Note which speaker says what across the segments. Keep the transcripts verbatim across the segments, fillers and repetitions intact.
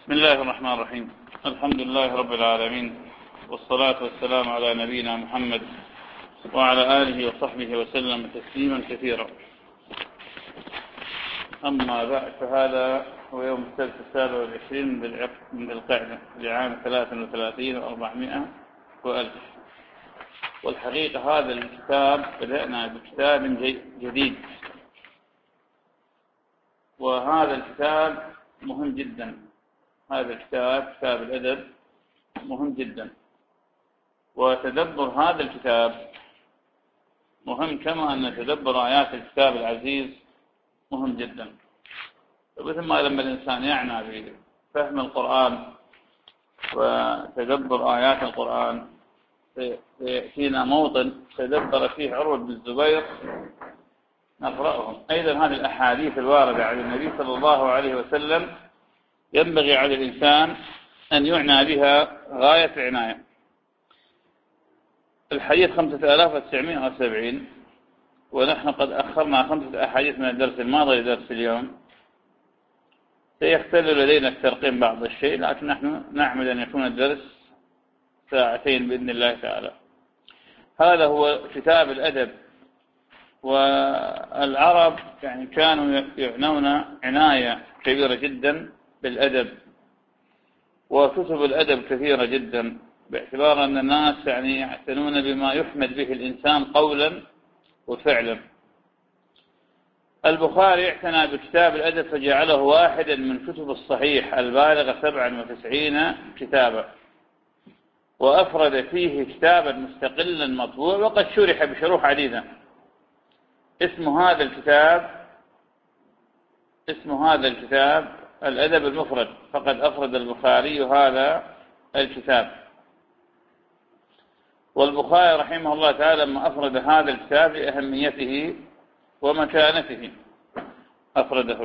Speaker 1: بسم الله الرحمن الرحيم. الحمد لله رب العالمين، والصلاة والسلام على نبينا محمد وعلى آله وصحبه وسلم تسليما كثيرا. أما بعد، فهذا هو يوم السبت السابع والعشرين من ذي القعدة لعام ثلاثة وثلاثين وأربعمائة وألف. والحقيقة هذا الكتاب بدأنا بكتاب جديد، وهذا الكتاب مهم جدا. هذا الكتاب كتاب الأدب مهم جدا، وتدبر هذا الكتاب مهم، كما أن تدبر آيات الكتاب العزيز مهم جدا. ومثل ما لما الإنسان يعنى بفهم القرآن وتدبر آيات القرآن، فينا موطن تدبر فيه عروة بن الزبير نقرأهم. أيضا هذه الأحاديث الواردة عن النبي صلى الله عليه وسلم ينبغي على الإنسان أن يعنى بها غاية العناية. الحديث خمسة آلاف وتسعمائة وسبعين، ونحن قد أخرنا خمسة أحاديث من الدرس الماضي لدرس اليوم. سيختل لدينا الترقيم بعض الشيء، لكن نحن نعمل أن يكون الدرس ساعتين بإذن الله تعالى. هذا هو كتاب الأدب. والعرب يعني كانوا يعنون عناية كبيرة جدا بالأدب، وكتب الأدب كثيرة جدا، باعتبار أن الناس يعني يعتنون بما يحمد به الإنسان قولا وفعلا. البخاري اعتنى بكتاب الأدب فجعله واحدا من كتب الصحيح البالغ سبعا وتسعين كتابا، وأفرد فيه كتابا مستقلا مطبوع، وقد شرح بشروح عديدة. اسم هذا الكتاب اسم هذا الكتاب الأدب المفرد، فقد أفرد البخاري هذا الكتاب. والبخاري رحمه الله تعالى لما أفرد هذا الكتاب لأهميته ومكانته أفرده.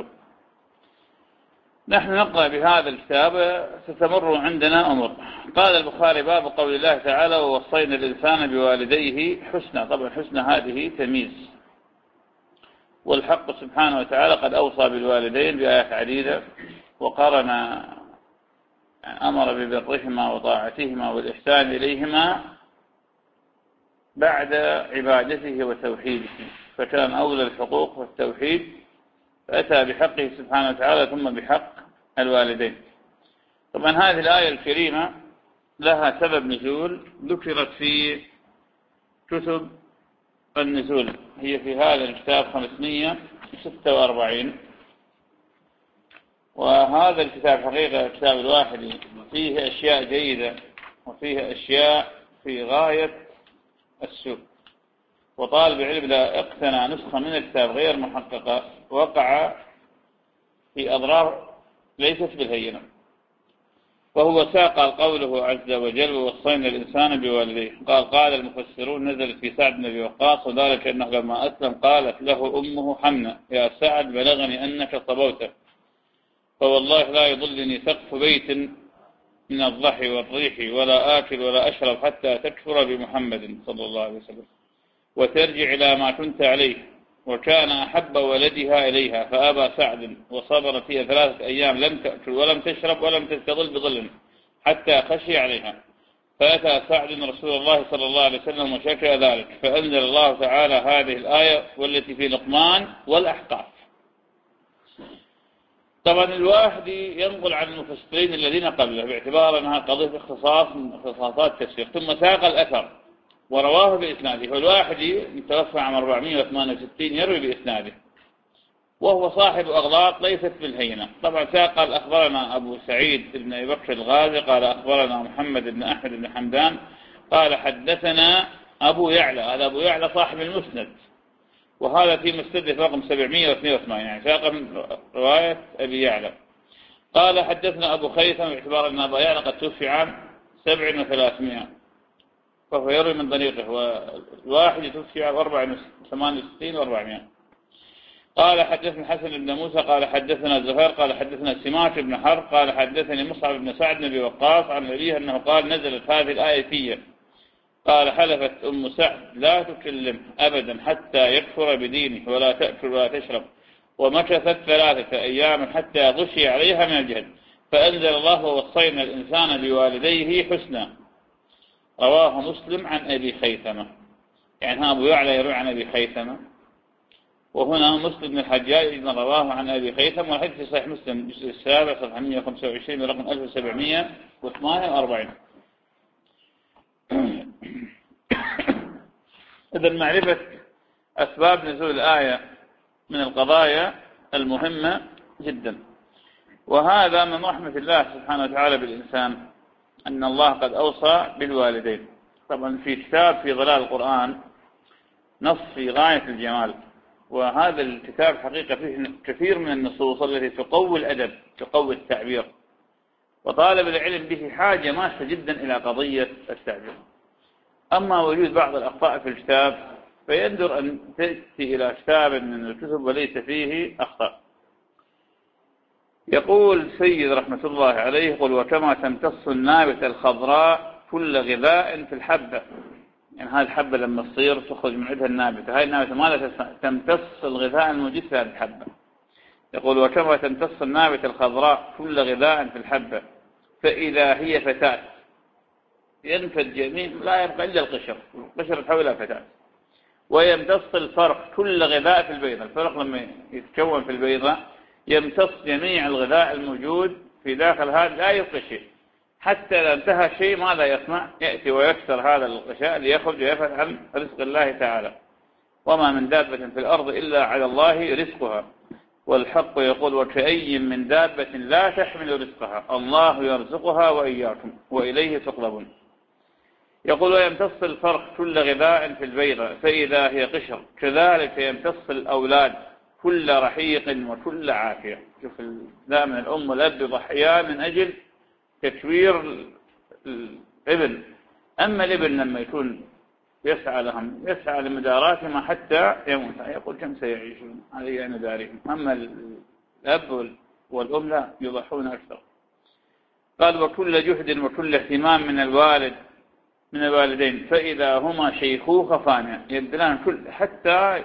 Speaker 1: نحن نقرأ بهذا الكتاب ستمر عندنا أمور. قال البخاري: باب قول الله تعالى: ووصينا الإنسان بوالديه حسنا. طبعا حسنا هذه تمييز، والحق سبحانه وتعالى قد أوصى بالوالدين بآيات عديدة، وقرن أمر ببرهما وطاعتهما والإحسان إليهما بعد عبادته وتوحيده، فكان أولى الحقوق والتوحيد، فأتى بحقه سبحانه وتعالى ثم بحق الوالدين. طبعا هذه الآية الكريمة لها سبب نزول ذكرت في كتب النزول، هي في هذا الكتاب خمسمائة وستة وأربعين. وهذا الكتاب حقيقة الكتاب الواحد فيه أشياء جيدة وفيه أشياء في غاية السوء، وطالب العلم إذا اقتنى نسخة من الكتاب غير محققة وقع في أضرار ليست بالهينة. وهو ساق قوله عز وجل: ووصينا الإنسان بوالديه. قال قال المفسرون: نزلت في سعد بن أبي وقاص، وذلك أنه لما أسلم قالت له أمه حمنة: يا سعد بلغني أنك صبوت، فوالله لا يضلني سقف بيت من الضحي والريح، ولا آكل ولا أشرب حتى تكفر بمحمد صلى الله عليه وسلم وترجع إلى ما كنت عليه. وكان أحب ولدها إليها، فأبى سعد وصبر فيها ثلاثة أيام، لم تأكل ولم تشرب ولم تستظل بظل حتى خشي عليها. فأتى سعد رسول الله صلى الله عليه وسلم وشكى ذلك، فأنزل الله تعالى هذه الآية والتي في لقمان والأحقاف. طبعا الواحد ينقل عن المفسرين الذين قبله باعتبار أنها قضية اختصاص من اختصاصات التفسير، ثم ساق الأثر ورواه بإسناده. فالواحد متوفى عام أربعمائة وثمانية وستين يروي بإسناده، وهو صاحب أغلاط ليست بالهينة. طبعا ساق: أخبرنا أبو سعيد بن أبي بكر الغازي قال أخبرنا محمد بن أحمد بن حمدان قال حدثنا أبو يعلى. هذا أبو يعلى صاحب المسند، وهذا في مسند رقم سبعمائة واثنين وثمانين، يعني ساق من رواية أبي يعلى. قال حدثنا أبو خيثم، باعتبار أن أبو يعلى قد توفي عام سبع وثلاثمائة، فهو يروي من طريقه، والواحد يتوفي عام أربعة ثمانية وستين وأربعمائة. قال حدثنا حسن بن موسى قال حدثنا زهير قال حدثنا سماك بن حرب قال حدثني مصعب بن سعد بن أبي وقاص عن أبيه أنه قال: نزلت هذه الآية فيه. قال: حلفت أم سعد لا تكلم أبدا حتى يكفر بدينه، ولا تأكل ولا تشرب، ومكثت ثلاثة أيام حتى غشي عليها من الجهل، فأنزل الله ووصينا الإنسان بوالديه حسنا. رواه مسلم عن أبي خيثمة. يعني أبو يعلى يروي عن أبي خيثمة، وهنا مسلم بن الحجاج من رواه عن أبي خيثمة، والحديث في صحيح مسلم الجزء السابع صفحة مئة وخمسة وعشرين برقم ألف وسبعمئة وثمانية وأربعين. إذن معرفة أسباب نزول الآية من القضايا المهمة جدا. وهذا من رحمة الله سبحانه وتعالى بالإنسان، أن الله قد أوصى بالوالدين. طبعا في كتاب في ظلال القرآن نص في غاية الجمال، وهذا الكتاب حقيقة فيه كثير من النصوص التي تقوي الأدب، تقوي التعبير، وطالب العلم به حاجة ماسة جدا إلى قضية التعبير. أما وجود بعض الأخطاء في الكتاب فيندر أن تأتي إلى كتاب من الكتب وليس فيه أخطاء. يقول سيد رحمة الله عليه: قل وكما تمتص النابتة الخضراء كل غذاء في الحبة. يعني هذه الحبة لما تصير تخرج من عندها النابتة، هذه النابتة ماذا تمتص الغذاء الموجود في هذه الحبة. يقول وكما تمتص النابتة الخضراء كل غذاء في الحبة فإذا هي فتاة ينفد جميع لا يبقى إلا القشر، القشر تحولها فتاة. ويمتص الفرق كل غذاء في البيضة، الفرق لما يتكون في البيضة يمتص جميع الغذاء الموجود في داخل هذا، لا يبقى شيء. حتى لو انتهى شيء ماذا يصنع؟ يأتي ويكسر هذا الغشاء ليخرج ويبحث عن رزق الله تعالى. وما من دابة في الأرض إلا على الله رزقها. والحق يقول وكأي من دابة لا تحمل رزقها الله يرزقها وإياكم وإليه تقلبون. يقول ويمتص الفرق كل غذاء في البيضة فإذا هي قشر كذلك يمتص الأولاد كل رحيق وكل عافية. شوف دائما الأم والأب يضحيان من أجل تكوير الابن. أما الابن لما يكون يسعى لهم يسعى لمداراتهم حتى يموت، يقول كم سيعيشون هذه يعني دارهم. أما الأب والأم لا يضحون أكثر. قال وكل جهد وكل اهتمام من الوالد من الوالدين فإذا هما شيخوخة فانية يبذلان كل حتى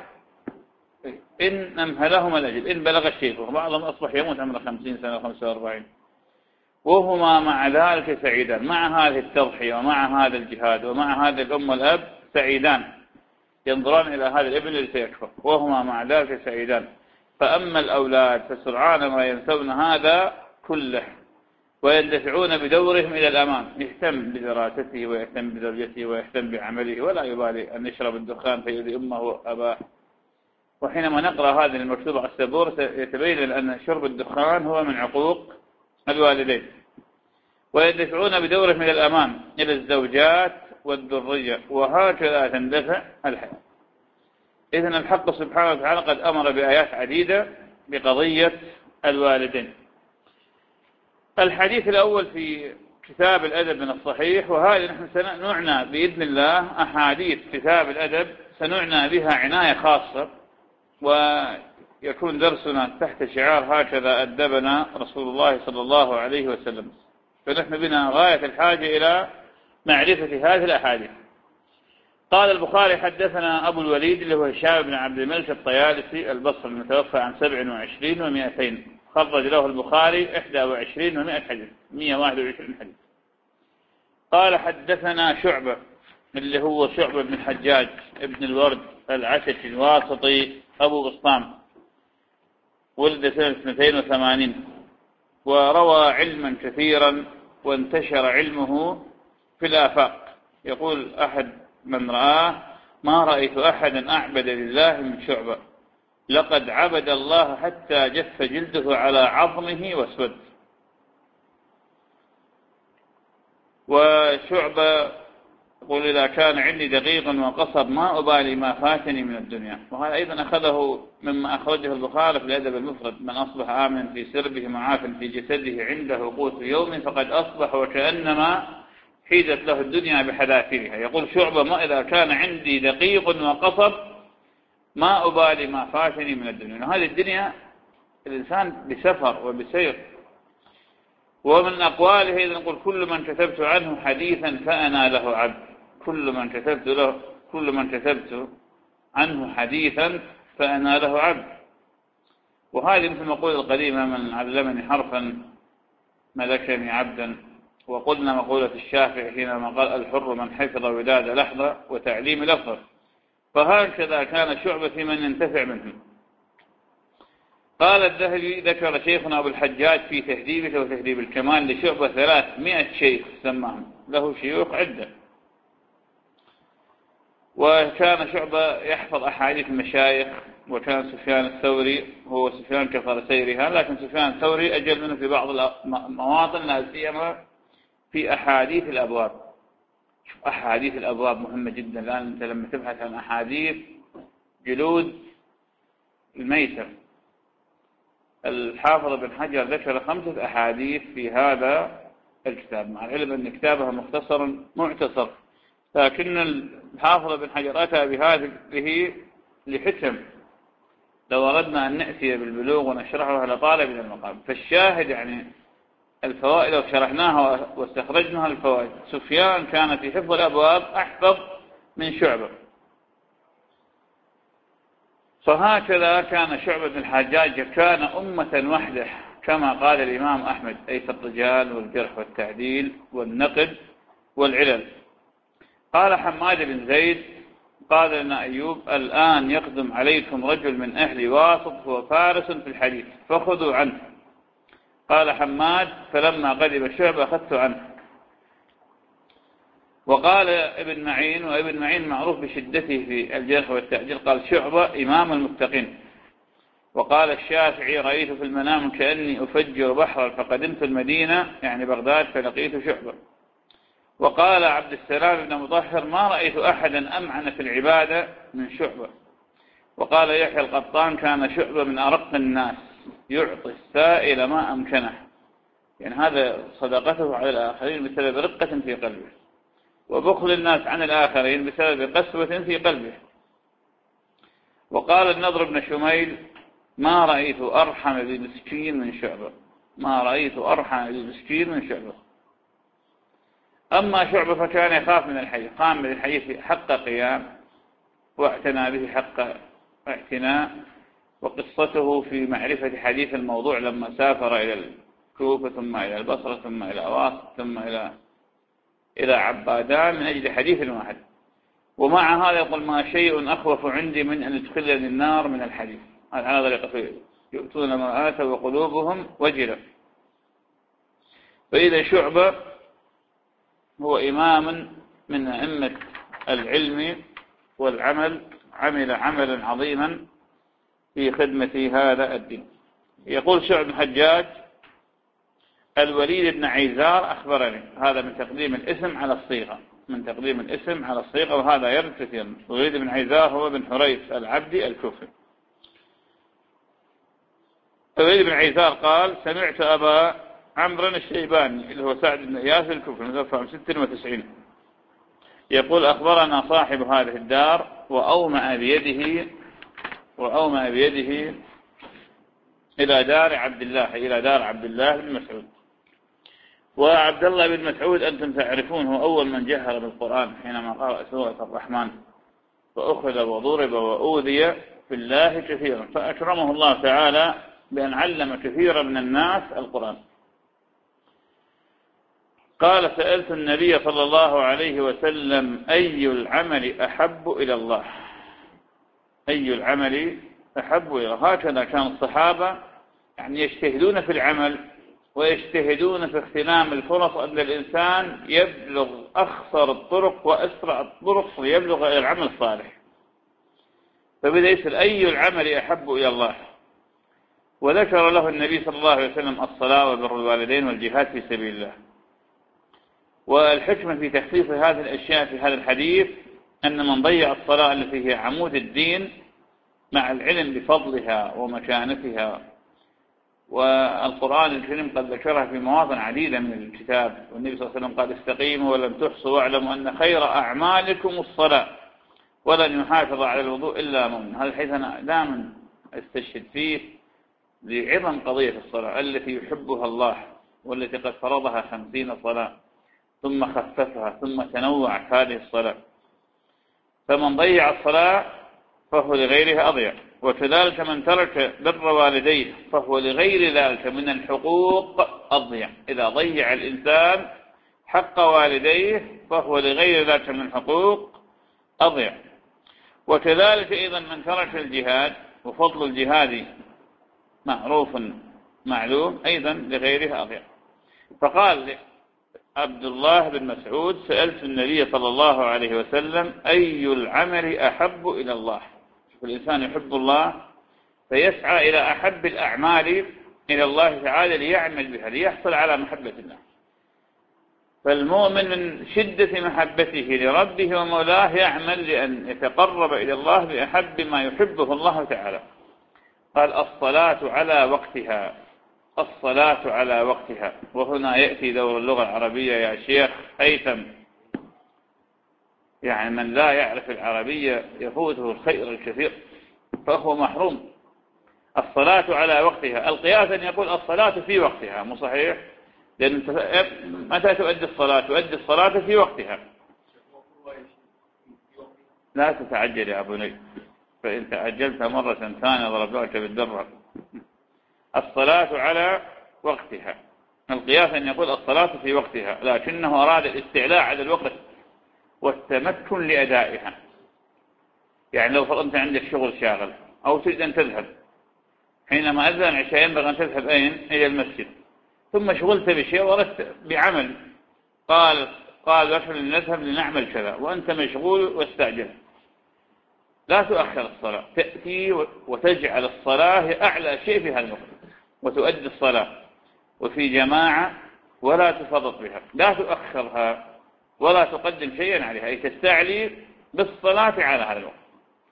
Speaker 1: إن أمهلهما الأجل إن بلغ الشيخوخة. بعضهم أصبح يموت عمره خمسين سنة وخمسة وأربعين وهما مع ذلك سعيدان، مع هذه التضحية ومع هذا الجهاد ومع هذا الأم والأب سعيدان، ينظران إلى هذا الابن الذي سيكفر وهما مع ذلك سعيدان. فأما الأولاد فسرعان ما ينسون هذا كله ويندفعون بدورهم إلى الأمام، يهتم بدراسته ويهتم بزوجته ويهتم بعمله ولا يبالي أن يشرب الدخان فيؤذي أمه وأباه. وحينما نقرأ هذه المكتوبة على السبورة يتبين أن شرب الدخان هو من عقوق الوالدين. ويدفعون بدورهم إلى الأمام إلى الزوجات والذرية وهكذا تندفع الحياة. إذن الحق سبحانه وتعالى قد أمر بآيات عديدة بقضية الوالدين. الحديث الأول في كتاب الأدب من الصحيح، وهذه نحن سنعنى بإذن الله أحاديث كتاب الأدب سنعنى بها عناية خاصة، ويكون درسنا تحت شعار هكذا أدبنا رسول الله صلى الله عليه وسلم. فنحن بنا غاية الحاجة إلى معرفة هذه الأحاديث. قال البخاري حدثنا أبو الوليد اللي هو هشام بن عبد الملك الطيالسي البصري المتوفى عن سبع وعشرين ومئتين، خرج له البخاري إحدى وعشرين ومئة حديث، مئة واحد وعشرين حديث. قال حدثنا شعبة اللي هو شعبة بن الحجاج ابن الورد العتكي الواسطي أبو بسطام، ولد سنة اثنتين وثمانين، وروى علما كثيرا وانتشر علمه في الآفاق. يقول أحد من رآه ما رأيت أحدا أعبد لله من شعبة، لقد عبد الله حتى جف جلده على عظمه واسود. وشعبة يقول إذا كان عندي دقيق وقصب ما أبالي ما فاتني من الدنيا. وهذا أيضا أخذه مما أخرجه البخاري في الأدب المفرد: من أصبح آمنا في سربه معافا في جسده عنده قوت يوم فقد أصبح وكأنما حيزت له الدنيا بحذافيرها. يقول شعبة ما إذا كان عندي دقيق وقصب ما أبالي ما فاتني من الدنيا. وهذه الدنيا الإنسان بسفر وبسير. ومن أقواله إذا نقول كل من كتبت عنه حديثا فأنا له عبد، كل من كتبت له كل من كتبت عنه حديثا فأنا له عبد. وهذه مثل ما قول القديمة: من علمني حرفا ملكني عبدا. وقلنا مقولة الشافعي حينما قال الحر من حفظ وداد لحظة وتعليم لفظة، فهكذا كان شعبة في من ينتفع منهم. قال الذهبي ذكر شيخنا أبو الحجاج في تهذيبه وتهذيب الكمال لشعبة ثلاثمائة شيخ سماهم، له شيوخ عدة. وكان شعبة يحفظ أحاديث المشايخ، وكان سفيان الثوري هو سفيان كفر سيرها، لكن سفيان الثوري أجل منه في بعض المواطن، لا سيما في أحاديث الأبواب. شوف أحاديث الأبواب مهمة جدا. الآن أنت لما تبحث عن أحاديث جلود الميتة، الحافظ بن حجر ذكر خمسة أحاديث في هذا الكتاب، مع العلم أن كتابها مختصر معتصر، لكن الحافظ بن حجر أتى بهذه لحكم لو أردنا أن نأتي بالبلوغ ونشرحها لطالب من المقام. فالشاهد يعني الفوائد لو شرحناها واستخرجناها الفوائد. سفيان كان في حفظ الأبواب أحفظ من شعبة، فهكذا كان شعبة بن الحجاج كان أمة وحده، كما قال الإمام أحمد، أي في الرجال والجرح والتعديل والنقد والعلل. قال حماد بن زيد قال لنا أيوب الآن يقدم عليكم رجل من أهل واسط هو فارس في الحديث فخذوا عنه. قال حماد فلما قدم شعبة أخذت عنه. وقال ابن معين، وابن معين معروف بشدته في الجرح والتعديل، قال شعبة إمام المتقين. وقال الشافعي رأيت في المنام كأني أفجر بحرا فقدمت المدينة يعني بغداد فلقيت شعبة. وقال عبد السلام بن مطهر ما رأيت أحدا أمعن في العبادة من شعبة. وقال يحيى القطان كان شعبة من أرق الناس يعطي السائل ما أمكنه، يعني هذا صدقته على الآخرين بسبب رقة في قلبه، وبخل الناس عن الآخرين بسبب قسوة في قلبه. وقال النضر بن شميل ما رأيت أرحم بمسكين من شعبة، ما رأيت أرحم بمسكين من شعبة. أما شعبة فكان يخاف من الحي، قام بالحي حق قيام واعتنى به حق اعتناء. وقصته في معرفة حديث الموضوع لما سافر إلى الكوفة ثم إلى البصرة ثم إلى واسط ثم إلى إلى عبادان من أجل حديث واحد. ومع هذا يقول ما شيء أخوف عندي من أن يدخلني النار من الحديث. هذا طريقة يؤتون ما آتوا وقلوبهم وجلة. فإذا شعبة هو إمام من أئمة العلم والعمل، عمل عملا عظيما في خدمة هذا الدين. يقول شعب الحجاج الوليد بن عيزار أخبرني، هذا من تقديم الاسم على الصيغة، من تقديم الاسم على الصيغة، وهذا يرد كثيرا. الوليد بن عيزار هو بن حريث العبدي الكوفي. الوليد بن عيزار قال سمعت أبا عمرو الشيباني اللي هو سعد بن إياس الكوفي متوفى عام ستة وتسعين يقول أخبرنا صاحب هذه الدار وأومأ بيده وأومأ بيده إلى دار عبد الله، إلى دار عبد الله بن مسعود. وعبد الله بن مسعود أنتم تعرفون هو أول من جهر بالقرآن حينما قرأ سورة الرحمن، فأخذ وضرب وأوذي في الله كثيرا، فأكرمه الله تعالى بأن علم كثيرا من الناس القرآن. قال سألت النبي صلى الله عليه وسلم أي العمل أحب إلى الله، أي العمل أحب إلى الله. هكذا كان الصحابة يعني يجتهدون في العمل ويجتهدون في اغتنام الفرص أن الإنسان يبلغ أخصر الطرق وأسرع الطرق ويبلغ إلى العمل الصالح. فبدأ يسأل أي العمل أحب إلى الله، وذكر له النبي صلى الله عليه وسلم الصلاة وبر الوالدين والجهاد في سبيل الله. والحكمة في تخصيص هذه الأشياء في هذا الحديث أن من ضيع الصلاة التي هي عمود الدين مع العلم بفضلها ومكانتها، والقرآن الكريم قد ذكرها في مواطن عديدة من الكتاب، والنبي صلى الله عليه وسلم قال استقيموا ولم تحصوا واعلموا أن خير أعمالكم الصلاة ولن يحافظ على الوضوء إلا مؤمن. هذا الحديث أنا دائما استشهد فيه لعظم قضية الصلاة التي يحبها الله، والتي قد فرضها خمسين صلاة ثم خففها ثم تنوعت هذه الصلاة. فمن ضيع الصلاة فهو لغيرها أضيع. وكذلك من ترك بر والديه فهو لغير ذلك من الحقوق أضيع. إذا ضيع الإنسان حق والديه فهو لغير ذلك من الحقوق أضيع. وكذلك أيضا من ترك الجهاد، وفضل الجهاد معروف معلوم، أيضا لغيره أضيع. فقال عبد الله بن مسعود: سألت النبي صلى الله عليه وسلم أي العمل أحب إلى الله؟ الإنسان يحب الله فيسعى إلى أحب الأعمال إلى الله تعالى ليعمل بها ليحصل على محبة الله. فالمؤمن من شدة محبته لربه ومولاه يعمل لأن يتقرب إلى الله بأحب ما يحبه الله تعالى. قال: الصلاة على وقتها، الصلاة على وقتها. وهنا يأتي دور اللغة العربية يا شيخ هيثم. يعني من لا يعرف العربية يفوته الخير الكثير فهو محروم. الصلاة على وقتها، القياس أن يقول الصلاة في وقتها، مو صحيح؟ لأن متى تؤدي الصلاة؟ تؤدي الصلاة في وقتها. لا تتعجل يا بني، فإن تعجلت مرة ثانية ضربتك بالدرة. الصلاة على وقتها، القياس أن يقول الصلاة في وقتها، لكنه أراد الاستعلاء على الوقت والتمكن لأدائها. يعني لو فرضت عندك شغل شاغل أو تريد أن تذهب، حينما أذن العشاء ينبغي أن تذهب أين؟ إلى المسجد، ثم شغلت بشيء وردت بعمل، قال قال رجل نذهب لنعمل كذا وأنت مشغول واستعجل، لا تؤخر الصلاة، تأتي وتجعل الصلاة أعلى شيء في هذا الوقت وتؤدي الصلاة وفي جماعة ولا تفرط بها، لا تؤخرها ولا تقدم شيئا عليها، أي تستعلي بالصلاة على هذا الوقت.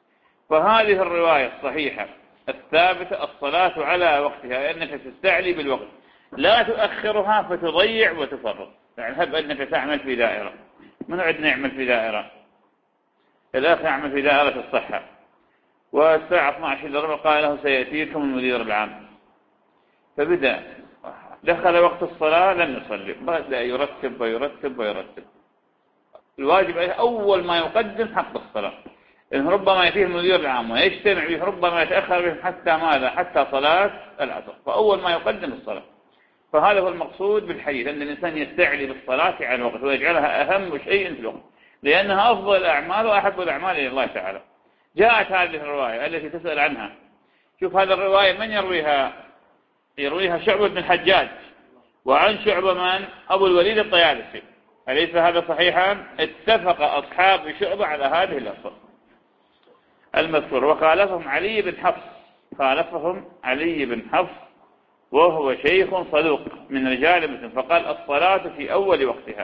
Speaker 1: فهذه الرواية الصحيحة الثابتة الصلاة على وقتها، أنك تستعلي بالوقت لا تؤخرها فتضيع وتفرط. يعني هب أنك تعمل في دائرة، من عندنا يعمل في دائرة؟ الأخ يعمل في دائرة الصحة، والساعة اثني عشر إلا ربع قال له سيأتيكم المدير العام، فبدأ دخل وقت الصلاة لم يصلي، بدأ يرتب ويرتب ويرتب. الواجب عليه أول ما يقدم حق الصلاة، إن ربما يأتيه المدير العام ويجتمع به، ربما يتأخر به حتى ماذا؟ حتى صلاة العصر، فأول ما يقدم الصلاة. فهذا هو المقصود بالحديث، أن الإنسان يستعلي بالصلاة على الوقت ويجعلها أهم شيء في الوقت، لأنها أفضل الأعمال وأحب الأعمال إلى الله تعالى. جاءت هذه الرواية التي تسأل عنها، شوف هذه الرواية من يرويها؟ يرويها شعبة بن الحجاج، وعن شعبة من؟ أبو الوليد الطيالسي، أليس هذا صحيحا؟ اتفق أصحاب شعبة على هذه الأصل المذكور. وخالفهم علي بن حفص، خالفهم علي بن حفص وهو شيخ صدوق من رجال مسلم، فقال الصلاة في أول وقتها.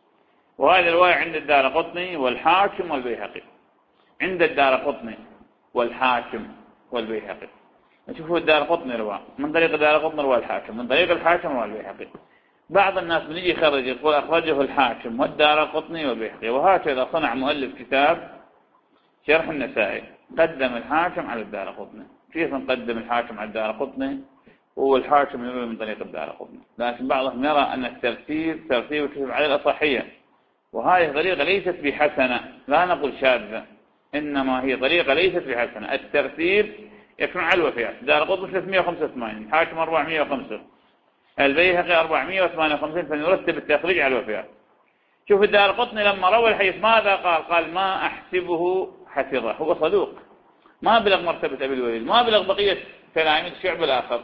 Speaker 1: وهذه الرواية عند الدارقطني والحاكم والبيهقي، عند الدارقطني والحاكم والبيهقي. نشوفوا الدارقطني رواه من طريق الدارقطني رواه الحاكم، من طريق الحاكم رواه البيهقي. بعض الناس من يجي يخرج يقول أخرجه الحاكم والدارقطني والبيهقي، وهكذا صنع مؤلف كتاب شرح النسائي قدم الحاكم على الدارقطني. كيف نقدم الحاكم على الدارقطني والحاكم يروي من طريق الدارقطني؟ لكن بعضهم يرى أن الترتيب ترتيب الكتب على الأصحية، وهذه طريقة ليست بحسنة، لا نقول شاذة، إنما هي طريقة ليست بحسنة. الترتيب يكون على الوفيات، الدارقطني ثلاثمائة وخمسة وثمانين، الحاكم أربعمائة وخمسة، البيهقي أربعمائة وثمانية وخمسين، فنرتب التخريج على الوفيات. شوف الدارقطني لما روى الحديث ماذا قال؟ قال ما أحسبه حفظه، هو صدوق ما بلغ مرتبة أبي الوليد، ما بلغ بقية تلاميذ الشعب الآخر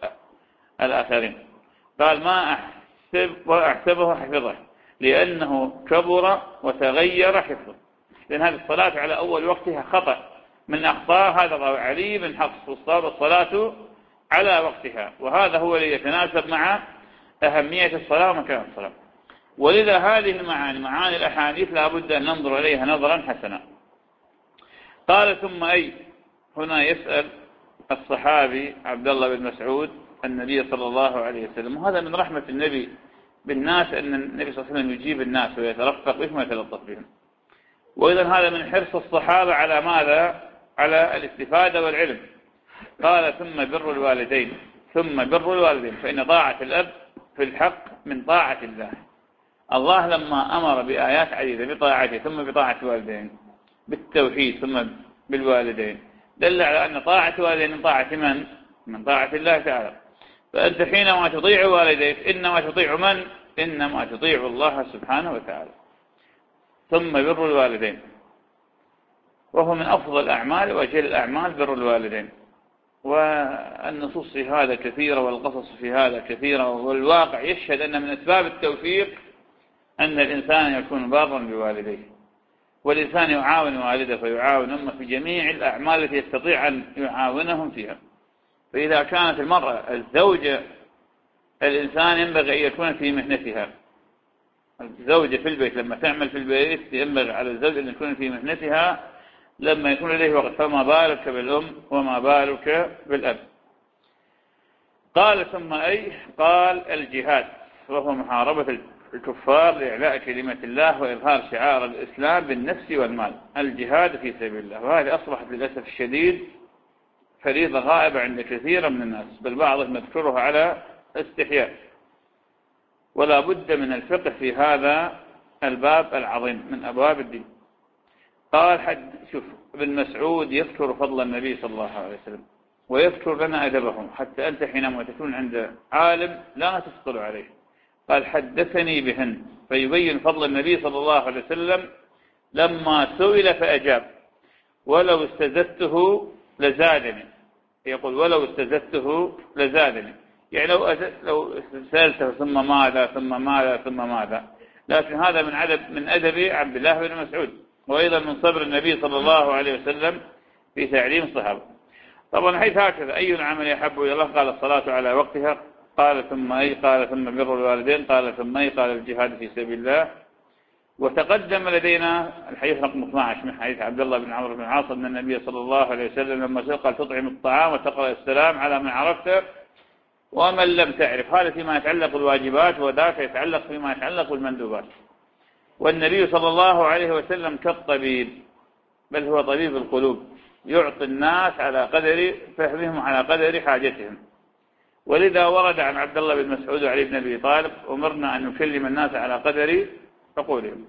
Speaker 1: الآخرين، قال ما أحسب وأحسبه حفظه لأنه كبر وتغير حفظه. لأن هذه الصلاة على أول وقتها خطأ من أخطاء هذا علي بن حفص، والصواب الصلاة على وقتها، وهذا هو الذي يتناسب مع أهمية الصلاة ومكان الصلاة. ولذا هذه المعاني معاني الأحاديث لا بد أن ننظر إليها نظرا حسنا. قال ثم أي، هنا يسأل الصحابي عبد الله بن مسعود النبي صلى الله عليه وسلم، وهذا من رحمة النبي بالناس أن النبي صلى الله عليه وسلم يجيب الناس ويترفق بهم ويتلطف بهم. وإذا هذا من حرص الصحابة على ماذا؟ على الاستفادة والعلم. قال ثم بر الوالدين، ثم بر الوالدين، فإن طاعة الأب في الحق من طاعة الله. الله لما أمر بآيات عديدة بطاعته ثم بطاعة الوالدين، بالتوحيد ثم بالوالدين، دل على أن طاعة والدين من طاعة من؟ من طاعة الله تعالى. فأنت حينما تطيع والديك إنما تطيع من؟ إنما تطيع الله سبحانه وتعالى. ثم بر الوالدين، وهو من أفضل الأعمال وأجل الأعمال بر الوالدين. والنصوص في هذا كثيرة والقصص في هذا كثيرة، والواقع يشهد أن من أسباب التوفيق أن الإنسان يكون بارا بوالديه، والإنسان يعاون والده ويعاون أمه في جميع الأعمال التي يستطيع أن يعاونهم فيها. فإذا كانت المرأة الزوجة الإنسان ينبغي أن يكون في مهنتها. الزوجة في البيت لما تعمل في البيت ينبغي على الزوج أن يكون في مهنتها لما يكون لديه وقت، فما بالك بالأم وما بالك بالأب. قال ثم أي قال الجهاد، وهو محاربة الكفار لإعلاء كلمة الله وإظهار شعار الإسلام بالنفس والمال، الجهاد في سبيل الله. وهذه أصبحت للأسف الشديد فريضة غائبة عند كثير من الناس، بل بعضهم يذكرها على استحياء. ولا بد من الفقه في هذا الباب العظيم من أبواب الدين. قال حد شوف ابن مسعود يذكر فضل النبي صلى الله عليه وسلم ويذكر لنا أدبهم، حتى أنت حينما تكون عند عالم لا تفضل عليه. قال حدثني بهن، فيبين فضل النبي صلى الله عليه وسلم لما سئل فأجاب ولو استزدته لزادني. يقول ولو استزدته لزادني، يعني لو لو سألته ثم ماذا ثم ماذا ثم ماذا. لكن هذا من أدب من أدب عبد الله بن مسعود، وأيضا من صبر النبي صلى الله عليه وسلم في تعليم الصحابة. طبعا حيث هكذا أي العمل يحب إلى الله؟ قال الصلاة على وقتها، قال ثم أي قال ثم بر الوالدين، قال ثم أي قال الجهاد في سبيل الله. وتقدم لدينا الحديث رقم اثني عشر من حديث عبد الله بن عمرو بن العاص أن النبي صلى الله عليه وسلم لما سئل قال تطعم الطعام وتقرأ السلام على من عرفته ومن لم تعرف. هذا فيما يتعلق بالواجبات، وذاك يتعلق فيما يتعلق بالمندوبات. والنبي صلى الله عليه وسلم كالطبيب، بل هو طبيب القلوب، يعطي الناس على قدر فهمهم على قدر حاجتهم. ولذا ورد عن عبد الله بن مسعود وعلي بن أبي طالب أمرنا أن نكلم الناس على قدر عقولهم.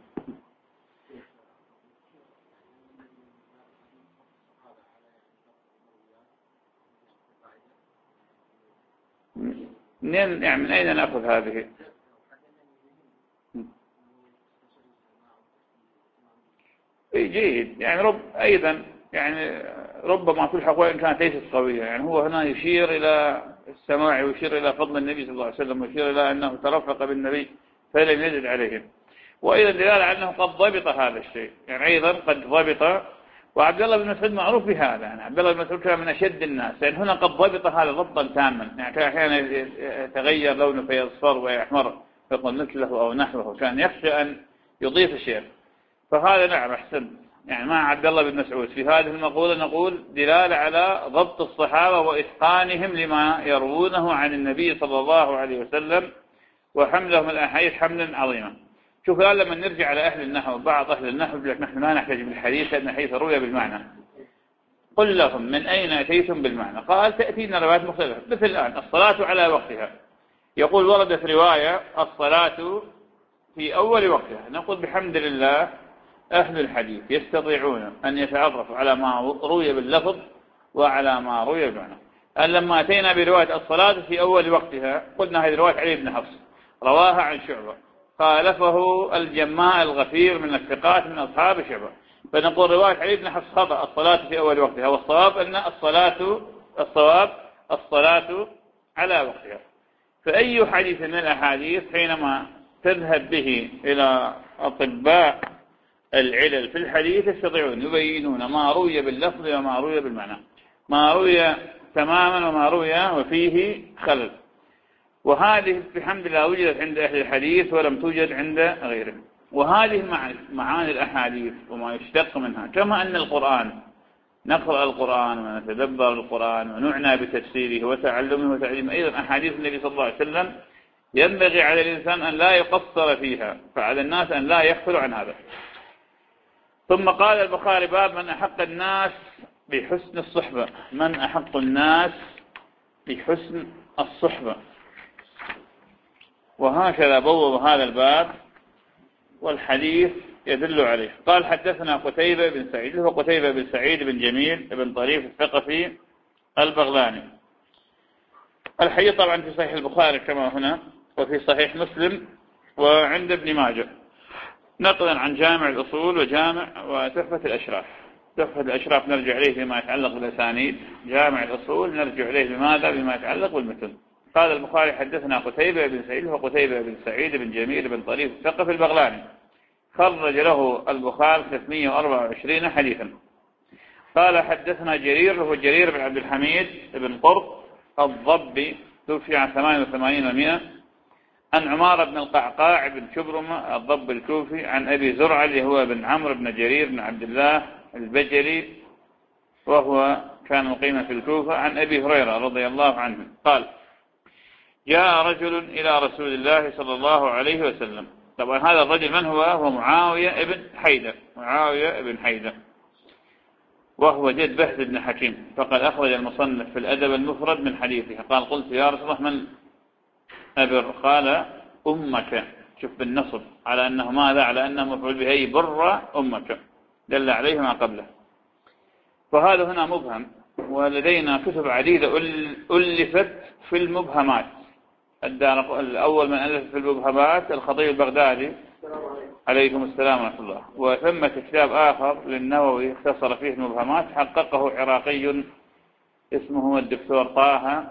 Speaker 1: من يعني من أين نأخذ هذه؟ جيد، يعني رب أيضا يعني ربما تلحق وإن كانت ليست قوية. يعني هو هنا يشير إلى السماع ويشير إلى فضل النبي صلى الله عليه وسلم ويشير إلى أنه ترفق بالنبي فلم يزد عليهم. وأيضا دلالة على أنه قد ضبط هذا الشيء، يعني أيضا قد ضبط. وعبد الله بن مسعود معروف بهذا، يعني عبد الله بن مسعود كان من أشد الناس، يعني هنا قد ضبط هذا ضبطا تاما. يعني كان أحيانا يتغير لونه فيصفر ويحمر فيقول مثله أو نحوه، كان يخشى أن يضيف الشيء. فهذا نعم أحسن، يعني مع عبد الله بن مسعود في هذه المقولة نقول دلالة على ضبط الصحابة وإتقانهم لما يروونه عن النبي صلى الله عليه وسلم وحملهم الأحاديث حملا عظيما. شوف الآن لما نرجع على أهل النحو، بعض أهل النحو يقول لك نحن لا نحتاج بالحديث لأن الحديث روي بالمعنى. قل لهم من أين أتيتم بالمعنى؟ قال تأتينا روايات مختلفة، مثل الآن الصلاة على وقتها. يقول وردت رواية الصلاة في أول وقتها، نقول بحمد الله أهل الحديث يستطيعون أن يتعرفوا على ما روي باللفظ وعلى ما روي بالمعنى. أن لما أتينا برواية الصلاة في أول وقتها قلنا هذه رواية علي بن حفص رواها عن شعبة، خالفه الجماع الغفير من الثقات من أصحاب شعبة، فنقول رواية علي بن حفص خطأ الصلاة في أول وقتها، والصواب أن الصلاة الصواب الصلاة على وقتها. فأي حديث من الأحاديث حينما تذهب به إلى أطباء العلل في الحديث يستطيعون يبينون ما روي باللفظ وما روي بالمعنى، ما روي تماما وما روي وفيه خلل. وهذه بحمد الله وجدت عند أهل الحديث ولم توجد عند غيرهم. وهذه معاني الأحاديث وما يشتق منها، كما أن القرآن نقرأ القرآن ونتدبر القرآن ونعنى بتفسيره وتعلمه وتعليمه، أيضا أحاديث النبي صلى الله عليه وسلم ينبغي على الإنسان أن لا يقصر فيها، فعلى الناس أن لا يغفلوا عن هذا. ثم قال البخاري باب من أحق الناس بحسن الصحبة، من أحق الناس بحسن الصحبة. وهكذا بوّب هذا الباب، والحديث يدل عليه. قال حدثنا قتيبة بن سعيد، هو قتيبة بن سعيد بن جميل بن طريف الثقفي البغلاني. الحديث طبعا في صحيح البخاري كما هنا، وفي صحيح مسلم، وعند ابن ماجه، نقلا عن جامع الأصول وجامع وتحفة الأشراف. تحفة الأشراف نرجع إليه فيما يتعلق بالأسانيد، جامع الأصول نرجع إليه بماذا؟ بما يتعلق بالمتن. قال البخاري حدثنا قتيبة بن سعيد، وقتيبة بن سعيد بن جميل بن طريف الثقفي البغلاني، خرج له البخاري ثلاثمائة وأربعة وعشرين حديثا. قال حدثنا جرير، وهو جرير بن عبد الحميد بن قرط الضبي، توفي عن ثمانية وثمانين ومئة، عن عمار بن القعقاع بن شبرمة الضب الكوفي، عن أبي زرعة اللي هو بن عمرو بن جرير بن عبد الله البجلي، وهو كان مقيما في الكوفة، عن أبي هريرة رضي الله عنه قال جاء رجل إلى رسول الله صلى الله عليه وسلم. طبعا هذا الرجل من هو؟ هو معاوية بن حيدة، معاوية بن حيدة، وهو جد بهز بن حكيم، فقد أخرج المصنف في الأدب المفرد من حديثه. قال قلت يا رسول الله من أبر؟ قال أمك. شوف بالنصب على أنه ماذا؟ على أنه مفعول به، أي بر أمك، دل عليه ما قبله. فهذا هنا مبهم، ولدينا كتب عديدة ألفت في المبهمات. الأول من ألف في المبهمات الخطيب البغدادي عليكم السلام ورحمة الله، وثمة كتاب آخر للنووي اختصر فيه المبهمات، حققه عراقي اسمه الدكتور طه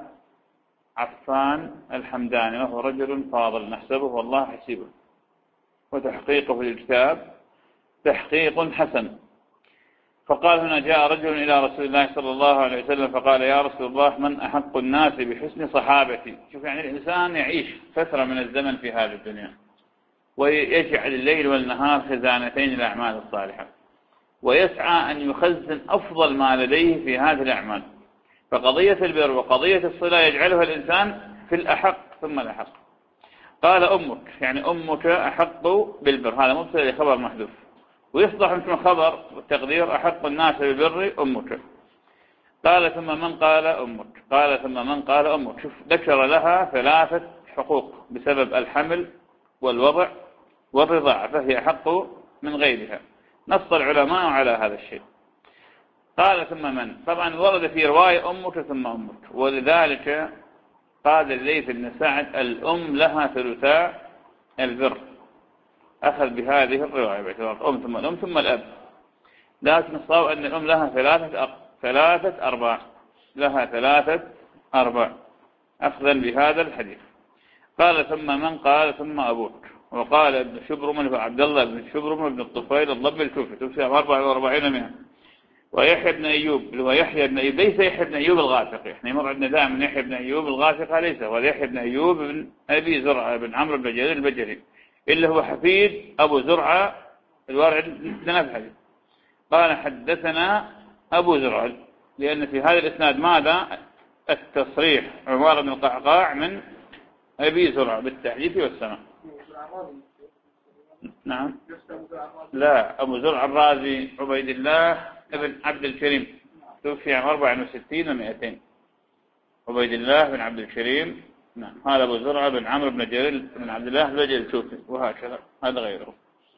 Speaker 1: عفان الحمداني، وهو رجل فاضل نحسبه والله حسيبه، وتحقيقه للكتاب تحقيق حسن. فقال هنا جاء رجل إلى رسول الله صلى الله عليه وسلم فقال يا رسول الله من أحق الناس بحسن صحابتي؟ شوف يعني الإنسان يعيش فترة من الزمن في هذه الدنيا، ويجعل الليل والنهار خزانتين الأعمال الصالحة، ويسعى أن يخزن أفضل ما لديه في هذه الأعمال. فقضية البر وقضية الصلة يجعلها الإنسان في الأحق ثم الأحق. قال أمك، يعني أمك أحق بالبر، هذا مبتدأ خبر محذوف، ويصلح مثل خبر والتقدير أحق الناس بالبر أمك. قال ثم من؟ قال أمك. قال ثم من؟ قال أمك. شوف ذكر لها ثلاثة حقوق بسبب الحمل والوضع والرضاعة، فهي أحق من غيرها. نص العلماء على هذا الشيء. قال ثم من؟ طبعا ورد في رواية أمك ثم أمك، ولذلك قال الليث بن سعد الأم لها ثلثا البر، أخذ بهذه الرواية باعتبار أم ثم الأم ثم الأب، لكن الصواب أن الأم لها ثلاثة أق... ثلاثة أرباع، لها ثلاثة أرباع أخذا بهذا الحديث. قال ثم من؟ قال ثم أبوك. وقال ابن شبرم عبد الله بن شبرم بن الطفيل الضب الكوفي، توفي أربعة وأربعين منها. ويحيى بن أيوب اللي هو يحيى بن أيوب، ليس يحيى بن أيوب الغافقي، احنا يمر عندنا دائما يحيى بن أيوب الغافقي، ليس هو يحيى بن أيوب بن أبي زرعة بن عمرو بن جرير البجلي، إلا هو حفيد أبو زرعة الوارد لنا في الحديث. قال حدثنا أبو زرعة، لأن في هذا الإسناد ماذا؟ التصريح عمار بن القعقاع من أبي زرعة بالتحديث والسماع. نعم لا، أبو زرعة الرازي عبيد الله ابن عبد الكريم، توفي عام أربعة وستين ومئتين. عبيد الله بن عبد الكريم، نعم، هذا أبو زرعة بن عمرو بن جرير بن عبد الله البجلي الكوفي، وهكذا هذا غيره.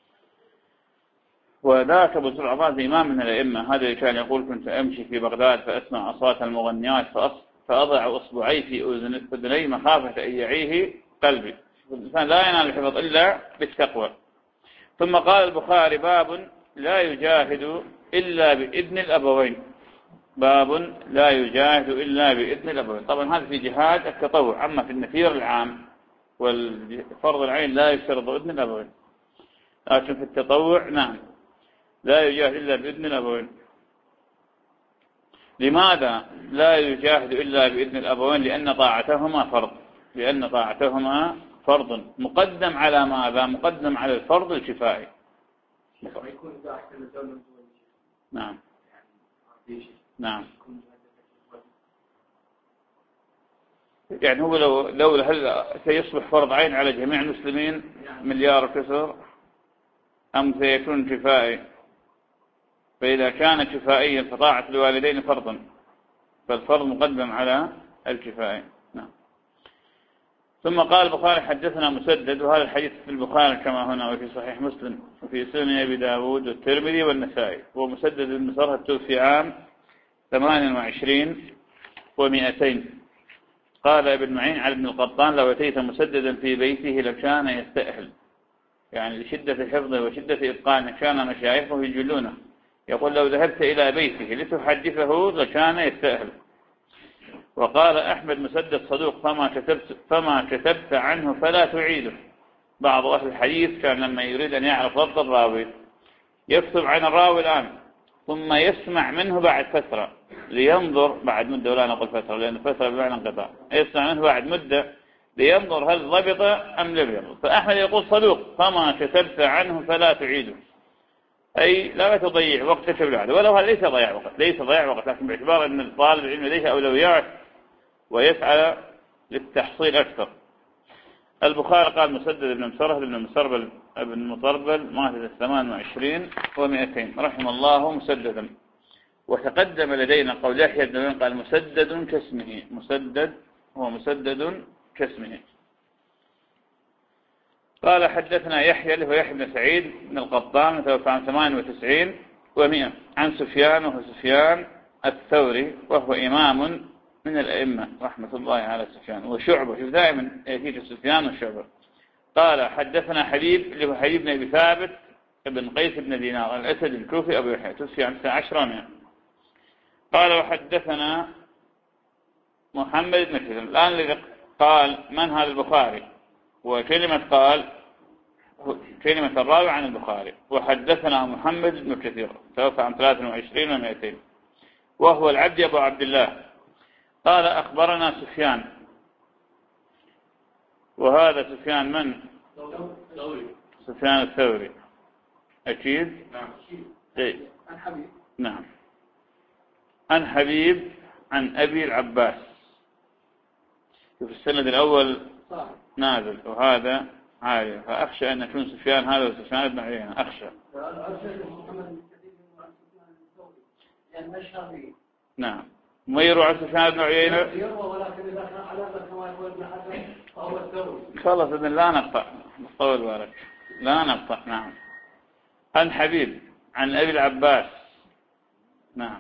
Speaker 1: وذاك أبو زرعة الرازي إمام من الأئمة، هذا اللي كان يقول كنت أمشي في بغداد فأسمع أصوات المغنيات فأضع أصبعي في أذني مخافة أن يعيه قلبي. الإنسان لا ينال الحفظ إلا بالتقوى. ثم قال البخاري باب لا يجاهد إلا بإذن الأبوين، باب لا يجاهد إلا بإذن الأبوين. طبعا هذا في جهاد التطوع، أما في النفير العام والفرض العين لا يشترط إذن الأبوين، لكن في التطوع نعم لا يجاهد إلا بإذن الأبوين. لماذا لا يجاهد إلا بإذن الأبوين؟ لأن طاعتهما فرض، لأن طاعتهما فرض مقدم على ماذا؟ مقدم على الفرض الكفائي. نعم نعم، يعني هو لو لو هل سيصبح فرض عين على جميع المسلمين مليار كسر، أم سيكون كفائي؟ فإذا كان كفائيا فطاعة الوالدين فرضا، فالفرض مقدم على الكفائي. نعم. ثم قال البخاري حدثنا مسدد، وهذا الحديث في البخاري كما هنا وفي صحيح مسلم وفي سنن أبي داود والترمذي والنسائي. ومسدد بن مسرهد توفي عام ثمان وعشرين ومئتين. قال ابن معين على ابن القطان: لو أتيت مسددا في بيته لكان يستأهل، يعني لشدة حفظه وشدة إتقانه كان مشايخه يجلونه. يقول: لو ذهبت إلى بيته لتحدثه لكان يستأهل. وقال أحمد: مسدد صدوق فما كتبت, فما كتبت عنه فلا تعيده. بعض أهل الحديث كان لما يريد أن يعرف ضبط الراوي يكتب عن الراوي الآن ثم يسمع منه بعد فترة لينظر، بعد مدة ولا نقول فترة لأن فترة بمعنى انقطاع، يسمع منه بعد مدة لينظر هل ضبط أم لم يضبط. فأحمد يقول: صدوق فما كتبت عنه فلا تعيده، أي لا تضيع وقتك بالعادة. ولو هذا ليس ضياع وقت، ليس ضياع وقت، لكن باعتبار أن الطالب العلم لديه أولويات ويسعى للتحصيل أكثر. البخاري قال: مسدد بن مسرهد بن مسربل بن مطربل مات ثمان وعشرين ومئتين، رحم الله مسددا. وتقدم لدينا قول يحيى بن معين قال: مسدد كاسمه، مسدد هو مسدد كاسمه. قال: حدثنا يحيى اللي هو يحيى بن سعيد بن القطان توفى عام ثمان وتسعين ومئة، عن سفيان وهو سفيان الثوري وهو إمام من الأئمة رحمة الله على سفيان. وشعبة، شوف دائما يأتيك سفيان وشعبة. قال: حدثنا حبيب اللي هو حبيب بن أبي ثابت بن قيس بن دينار الأسد الكوفي أبو يحيى توفي عام عشرة ومئة. قال: وحدثنا محمد بن كثير. الآن الذي قال من هذا البخاري، وكلمة قال كلمة الراوي عن البخاري. وحدثنا محمد بن كثير توفى عام ثلاث وعشرين ومئتين وهو العبد أبو عبد الله. قال: أخبرنا سفيان، وهذا سفيان من؟ سفيان الثوري أكيد.
Speaker 2: نعم.
Speaker 1: إيه؟
Speaker 2: عن حبيب.
Speaker 1: نعم. عن حبيب عن أبي العباس. في السند الأول
Speaker 2: صح.
Speaker 1: نازل وهذا عالي، فأخشى أن يكون سفيان هذا وسفيان بن عيينة، أخشى. نعم. ما يروى عن سفيان بن عيينة.
Speaker 2: ولكن إذا كان على كما يقول ابن حجر فهو الثوري.
Speaker 1: خلص إذن لا نقطع، طول بالك، لا نقطع. نعم. عن حبيب عن أبي العباس. نعم.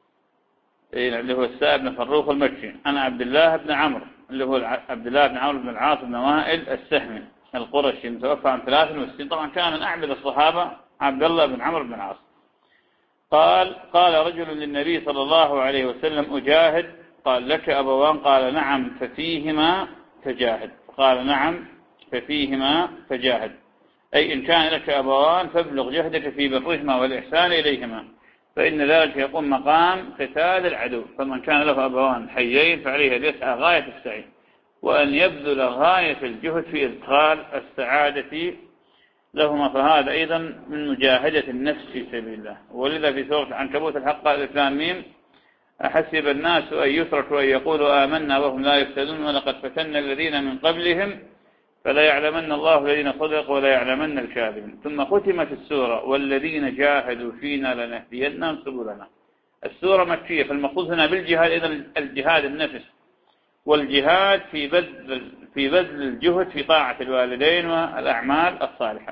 Speaker 1: إيه اللي هو السائب بن فروخ المكي. عن عبد الله بن عمرو اللي هو عبد الله بن عمرو بن العاص بن وائل السهمي القرشي المتوفى عام ثلاث وستين. طبعا كان من أعبد الصحابة عبد الله بن عمرو بن العاص. قال: قال رجل للنبي صلى الله عليه وسلم: أجاهد؟ قال: لك أبوان؟ قال: نعم ففيهما فجاهد. قال: نعم ففيهما فجاهد، أي إن كان لك أبوان فابلغ جهدك في برهما والإحسان إليهما، فإن ذلك يقوم مقام قتال العدو. فمن كان له أبوان حيين فعليه أن يسعى غاية السعي وأن يبذل غاية الجهد في إدخال السعادة لهما، فهذا أيضا من مجاهدة النفس في سبيل الله. ولذا في سورة العنكبوت الحق الإسلام ميم: أحسب الناس أن يتركوا أن يقولوا آمنا وهم لا يفتنون ولقد فتنا الذين من قبلهم فلا يعلمن الله الذين صدقوا ولا يعلمن الكاذبين. ثم ختمت السورة: والذين جاهدوا فينا لنهدينهم سبلنا. السورة مكية، فالمقصود هنا بالجهاد إذن الجهاد النفس، والجهاد في بذل في بذل الجهد في طاعة الوالدين والأعمال الصالحة.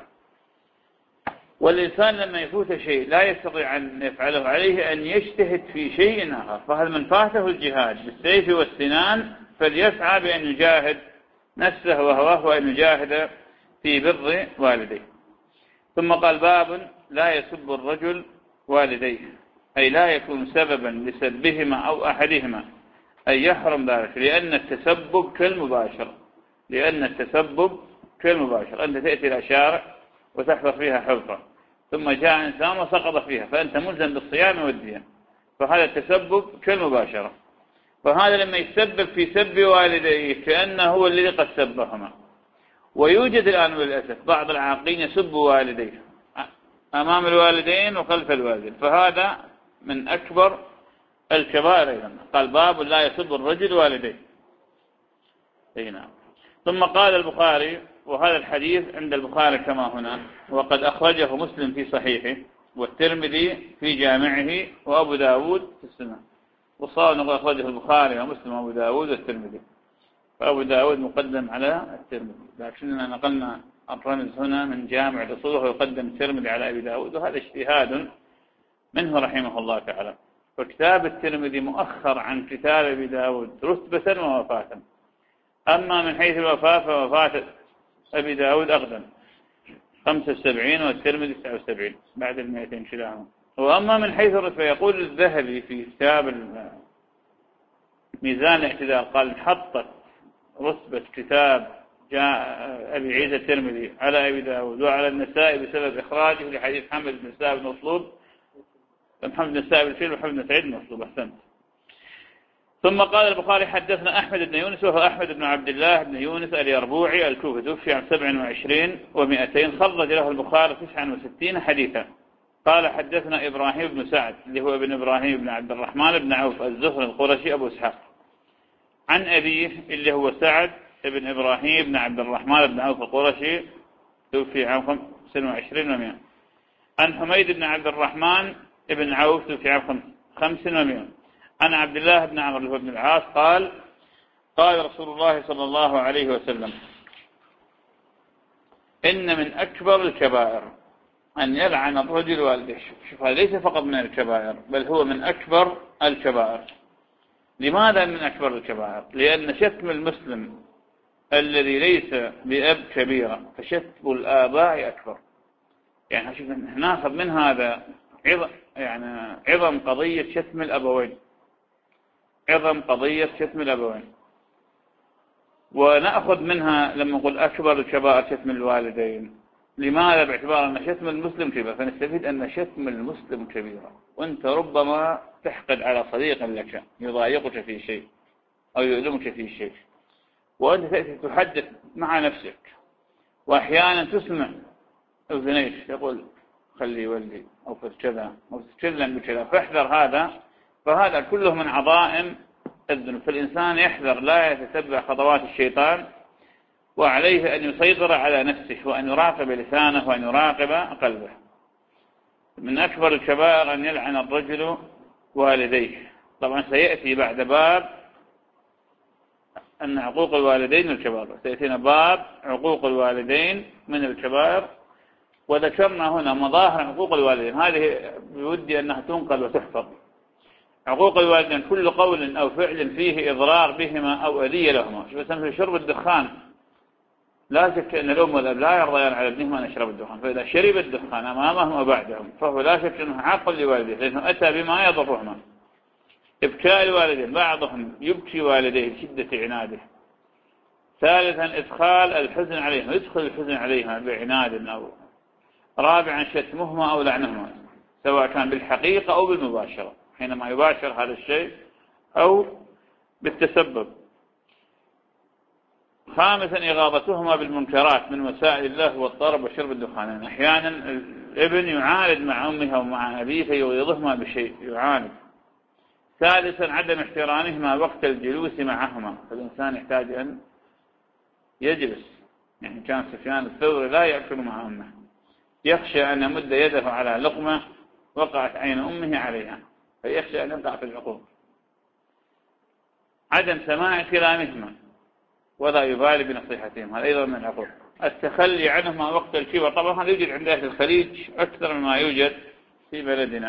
Speaker 1: والإنسان لما يفوت شيء لا يستطيع أن يفعله عليه أن يجتهد في شيء آخر، فهذا من فاته الجهاد بالسيف والسنان فليسعى بأن يجاهد نفسه وهواه وأن يجاهد في بر والديه. ثم قال: باب لا يسب الرجل والديه، أي لا يكون سببا لسبهما أو أحدهما، أي يحرم ذلك، لأن التسبب كالمباشرة لأن التسبب كالمباشرة أنت تأتي إلى شارع وتحفر فيها حفرة ثم جاء إنسان وسقط فيها فأنت ملزم بالصيام والدين، فهذا التسبب كالمباشرة. فهذا لما يتسبب في سب والديه كأنه هو الذي قد سبهما. ويوجد الآن للأسف بعض العاقين يسب والديه أمام الوالدين وخلف الوالدين، فهذا من أكبر الكبائر أيضا. قال: باب لا يسب الرجل والديه. أي نعم. ثم قال البخاري، وهذا الحديث عند البخاري كما هنا، وقد أخرجه مسلم في صحيحه والترمذي في جامعه وأبو داود في السنة، وصار نقول أخرجه البخاري ومسلم وأبو داود والترمذي. فأبو داود مقدم على الترمذي، لكننا نقلنا الرمز هنا من جامع الأصول ويقدم الترمذي على أبي داود، وهذا اجتهاد منه رحمه الله تعالى. فكتاب الترمذي مؤخر عن كتاب أبي داود رتبة ووفاة. أما من حيث الوفاة فوفاة أبي داود أقدم خمسة وسبعين والترمذي تسعة وسبعين بعد المئتين كلاهما. وأما من حيث الرتبة يقول الذهبي في كتاب ميزان الاعتدال قال محطت رتبة كتاب جاء أبي عيسى الترمذي على أبي داود وعلى النسائي بسبب إخراجه لحديث محمد بن سعد المطلوب محمد بن سعد الفيل ومحمد بن سعيد المطلوب. أحسنت. ثم قال البخاري حدثنا أحمد بن يونس وهو أحمد بن عبد الله بن يونس اليربوعي الكوفي توفي عام سبع وعشرين ومئتين خرج له البخاري تسعة وستين حديثا. قال حدثنا إبراهيم بن سعد اللي هو ابن إبراهيم بن عبد الرحمن بن عوف الزهري القرشي أبو إسحاق عن أبيه اللي هو سعد ابن إبراهيم بن عبد الرحمن بن عوف القرشي توفي عام خمسة وعشرين ومئة عن حميد بن عبد الرحمن بن عوف توفي عام خمس ومئة عن عبد الله بن عمرو بن العاص قال قال رسول الله صلى الله عليه وسلم إن من أكبر الكبائر أن يلعن الرجل والديه. شوف هذا ليس فقط من الكبائر بل هو من أكبر الكبائر. لماذا من أكبر الكبائر؟ لأن شتم المسلم الذي ليس بأب كبيرة فشتم الآباء أكبر. يعني شوف ناخذ من هذا عظم يعني عظم قضية شتم الأبوين عظم قضية شتم الأبوين ونأخذ منها لما نقول أكبر الكبائر شتم الوالدين. لماذا؟ باعتبار أن شتم المسلم كبيرة، فنستفيد أن شتم المسلم كبيرة. وأنت ربما تحقد على صديق لك يضايقك في شيء أو يؤلمك في شيء وأنت تأتي تحدث مع نفسك وأحيانا تسمع أذنيك يقول خلي يولي أو في كذا أو تتكلم بكذا فاحذر هذا. فهذا كله من عظائم الذنوب. فالإنسان يحذر لا يتتبع خطوات الشيطان وعليه أن يسيطر على نفسه وأن يراقب لسانه وأن يراقب قلبه. من أكبر الكبائر أن يلعن الرجل والديه. طبعا سيأتي بعد باب أن عقوق الوالدين الكبائر، سيأتينا باب عقوق الوالدين من الكبائر. وذكرنا هنا مظاهر عقوق الوالدين هذه بودي أنها تنقل وتحفظ. عقوق الوالدين كل قول أو فعل فيه إضرار بهما أو أذية لهما. مثلا في شرب الدخان لا شك أن الأم والأب لا يرضيان على ابنهما أن يشرب الدخان، فإذا شرب الدخان أمامهم وبعدهم فهو لا شك أنه عاق لوالديه لأنه أتى بما يضرهما. إبكاء الوالدين بعضهم يبكي والديه بشدة عناده. ثالثا إدخال الحزن عليهم يدخل الحزن عليهما بعناد. أو رابعا شتمهما أو لعنهما سواء كان بالحقيقة أو بالمباشرة حينما يباشر هذا الشيء أو بالتسبب. خامسا إغاظتهما بالمنكرات من وسائل الله والطرب وشرب الدخان. أحيانا الابن يعاند مع أمه ومع أبيه فيغيظهما بشيء يعاند. ثالثا عدم احترامهما وقت الجلوس معهما. فالإنسان يحتاج أن يجلس. يعني كان سفيان الثوري لا يأكل مع أمه يخشى أن يمد يده على لقمة وقعت عين أمه عليها فيخشى أن يقع في العقوق. عدم سماع كلامهما ولا يبالي بنصيحتهم هذا أيضا من العقوق. التخلي عنهما وقت الكبر. طبعا هذا يوجد عند أهل الخليج أكثر مما يوجد في بلدنا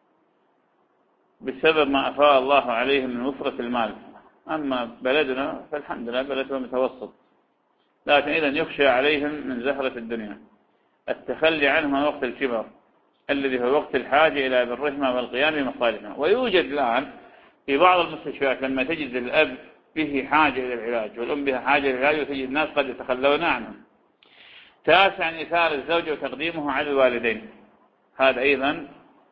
Speaker 1: بسبب ما أفاء الله عليهم من وفرة المال. أما بلدنا فالحمد لله بلد متوسط، لكن إذن يخشى عليهم من زهرة الدنيا. التخلي عنهما وقت الكبر الذي هو وقت الحاجة إلى برهما والقيام بمصالحهما. ويوجد الآن في بعض المستشفيات لما تجد الأب به حاجة إلى العلاج والأم بها حاجة إلى العلاج وتجد الناس قد يتخلون عنه. تاسعا إثار الزوج وتقديمه على الوالدين. هذا أيضا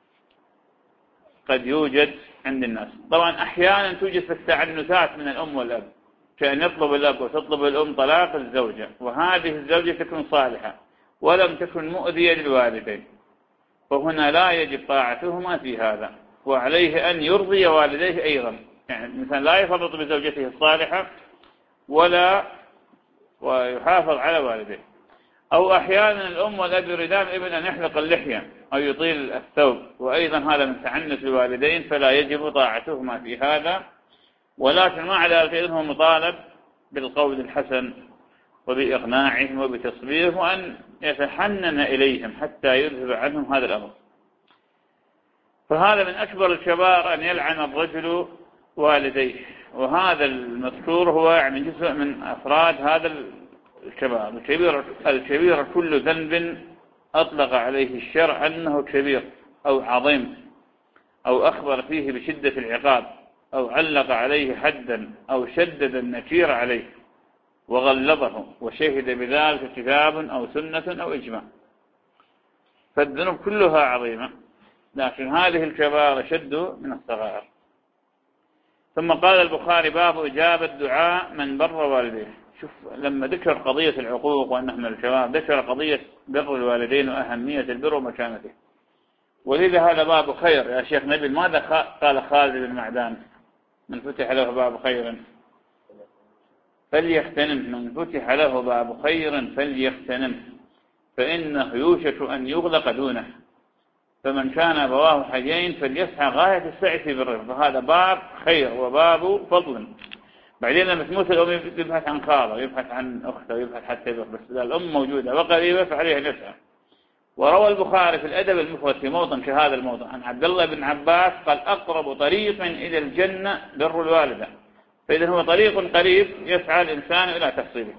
Speaker 1: قد يوجد عند الناس. طبعا أحيانا توجد في التعنتات من الأم والأب كأن يطلب الأب وتطلب الأم طلاق الزوجة وهذه الزوجة تكون صالحة ولم تكن مؤذية للوالدين فهنا لا يجب طاعتهما في هذا وعليه أن يرضي والديه أيضا. يعني الإنسان لا يفرط بزوجته الصالحة ولا ويحافظ على والديه. أو أحيانا الأم والأب يريدان ابن أن يحلق اللحية أو يطيل الثوب وأيضا هذا من تعنت الوالدين فلا يجب طاعتهما في هذا. ولكن مع ذلك إذن هو مطالب بالقول الحسن وبإقناعهم وبتصبيرهم، وأن يتحنن إليهم حتى يذهب عنهم هذا الأمر. فهذا من أكبر الكبائر أن يلعن الرجل والديه، وهذا المذكور هو يعني جزء من أفراد هذا الكبائر. الكبير الكبير كل ذنب أطلق عليه الشرع أنه كبير أو عظيم، أو أخبر فيه بشدة العقاب، أو علق عليه حدا، أو شدد النكير عليه وغلظه وشهد بذلك كتاب أو سنة أو إجماع. فالذنوب كلها عظيمة، لكن هذه الكبائر شد من الصغائر. ثم قال البخاري: باب إجابة دعاء من بر والديه. شوف، لما ذكر قضية العقوق وأنه من الكبائر، ذكر قضية بر الوالدين وأهمية البر ومكانته. ولذا هذا باب خير يا شيخ نبيل. ماذا قال خالد بن معدان: من فتح له باب خير فليغتنم، من فتح له باب خير فليغتنم، فإنه يوشك أن يغلق دونه، فمن كان أبواه حجين فليسعى غاية السعي في بره. فهذا باب خير وباب فضل. بعدين لما تموت الأم يبحث عن خاله، يبحث عن أخته، يبحث حتى يبحث، بس إذا الأم موجودة وقريبة فعليه نسعى. وروى البخاري في الأدب المفرد في موطن كهذا الموطن عن عبد الله بن عباس قال: أقرب طريق إلى الجنة بر الوالدة. فإذا هو طريق قريب يسعى الإنسان إلى تحصيله.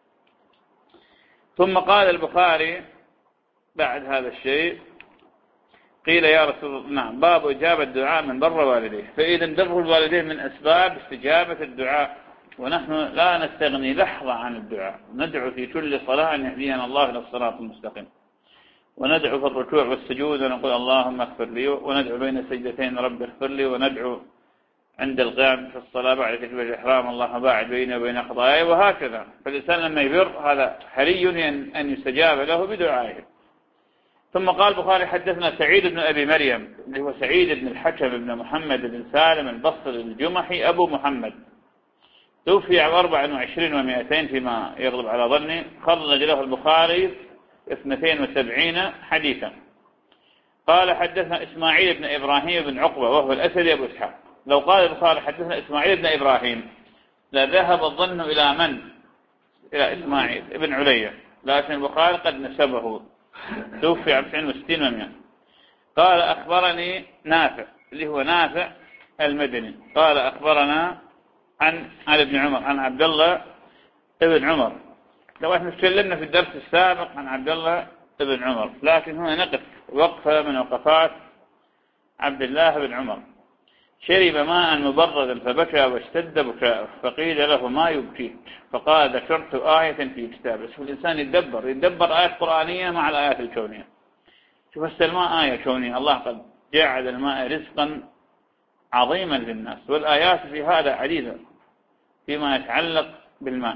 Speaker 1: ثم قال البخاري بعد هذا الشيء: قيل يا رسول الله، نعم، باب إجابة الدعاء من بر والديه. فإذا بر الوالدين من أسباب استجابة الدعاء، ونحن لا نستغني لحظة عن الدعاء. ندعو في كل صلاة أن يهدينا الله إلى الصراط المستقيم، وندعو في الركوع والسجود ونقول اللهم اغفر لي، وندعو بين السجدتين رب اغفر لي، وندعو عند القيام في الصلاة بعد تكبيرة الإحرام اللهم باعد بيني وبين خطاياي، وهكذا. فالإنسان لما يبر هذا حري أن يستجاب له بدعائه. ثم قال البخاري: حدثنا سعيد بن أبي مريم اللي هو سعيد بن الحكم بن محمد بن سالم البصري الجمحي أبو محمد، توفي عام أربع وعشرين ومائتين فيما يغلب على ظني. خرج له البخاري اثنتين وسبعين حديثا. قال: حدثنا إسماعيل بن إبراهيم بن عقبة وهو الأسدي أبو إسحاق. لو قال البخاري حدثنا إسماعيل بن إبراهيم لذهب الظن إلى من؟ إلى إسماعيل بن علية، لكن البخاري قد نسبه، توفي عام تسعين وستين ومئة. قال: أخبرني نافع اللي هو نافع المدني قال: أخبرنا عن علي بن عمر عن عبد الله ابن عمر. لو احنا تكلمنا في الدرس السابق عن عبد الله ابن عمر، لكن هنا نقف وقفة من وقفات عبد الله بن عمر. شرب ماء مبردا فبكى واشتد بكاءه، فقيل له: ما يبكيك؟ فقال: ذكرت آية في كتاب. بس الإنسان يتدبر يتدبر آية قرآنية مع الآيات الكونية. شوف الماء آية كونية، الله قد جعل الماء رزقا عظيما للناس، والآيات في هذا عديدة فيما يتعلق بالماء.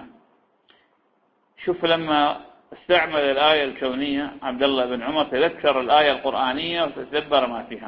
Speaker 1: شوف لما استعمل الآية الكونية عبد الله بن عمر تذكر الآية القرآنية وتدبر ما فيها.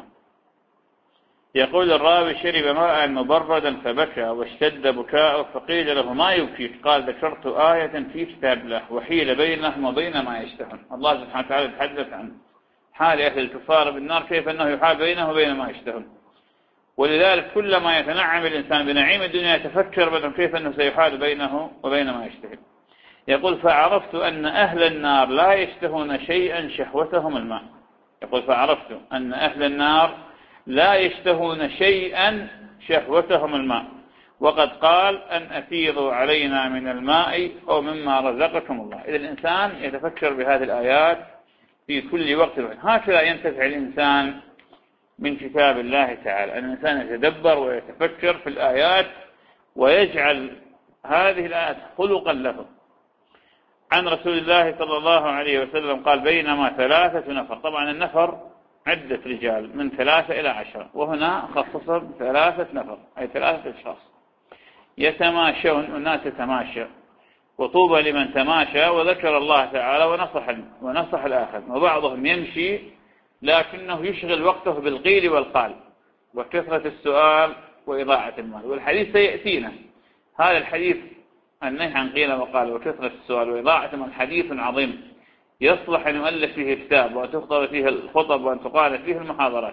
Speaker 1: يقول الراوي: شرب ماء مبردا فبكى واشتد بكاءه، فقيل له: ما يبكيك؟ قال: ذكرت آية في كتاب الله وحيل بينهم وبين ما يشتهون. الله سبحانه وتعالى يتحدث عن حال أهل الكفار بالنار، كيف أنه يحال بينه وبين ما يشتهون. ولذلك كلما يتنعم الإنسان بنعيم الدنيا يتفكر بدل كيف أنه سيحال بينه وبين ما يشتهي. يقول: فعرفت أن أهل النار لا يشتهون شيئا شهوتهم الماء. يقول: فعرفت أن أهل النار لا يشتهون شيئا شهوتهم الماء، وقد قال: أن أفيضوا علينا من الماء أو مما رزقكم الله. إذا الإنسان يتفكر بهذه الآيات في كل وقت. هكذا ينتفع الإنسان من كتاب الله تعالى، أن الإنسان يتدبر ويتفكر في الآيات ويجعل هذه الآيات خلقا له. عن رسول الله صلى الله عليه وسلم قال: بينما ثلاثة نفر، طبعا النفر عدة رجال من ثلاثة إلى عشرة، وهنا خصص ثلاثة نفر أي ثلاثة أشخاص يتماشون، والناس يتماشى، وطوبى لمن تماشى وذكر الله تعالى ونصح ونصح الآخر. وبعضهم يمشي لكنه يشغل وقته بالقيل والقال وكثرة السؤال وإضاعة المال. والحديث سيأتينا هذا الحديث النهي عن قيل وقال وكثرة السؤال وإضاعة المال حديث عظيم يصلح أن يؤلف فيه كتاب وأن تخطب فيه الخطب وأن تقال فيه المحاضرات.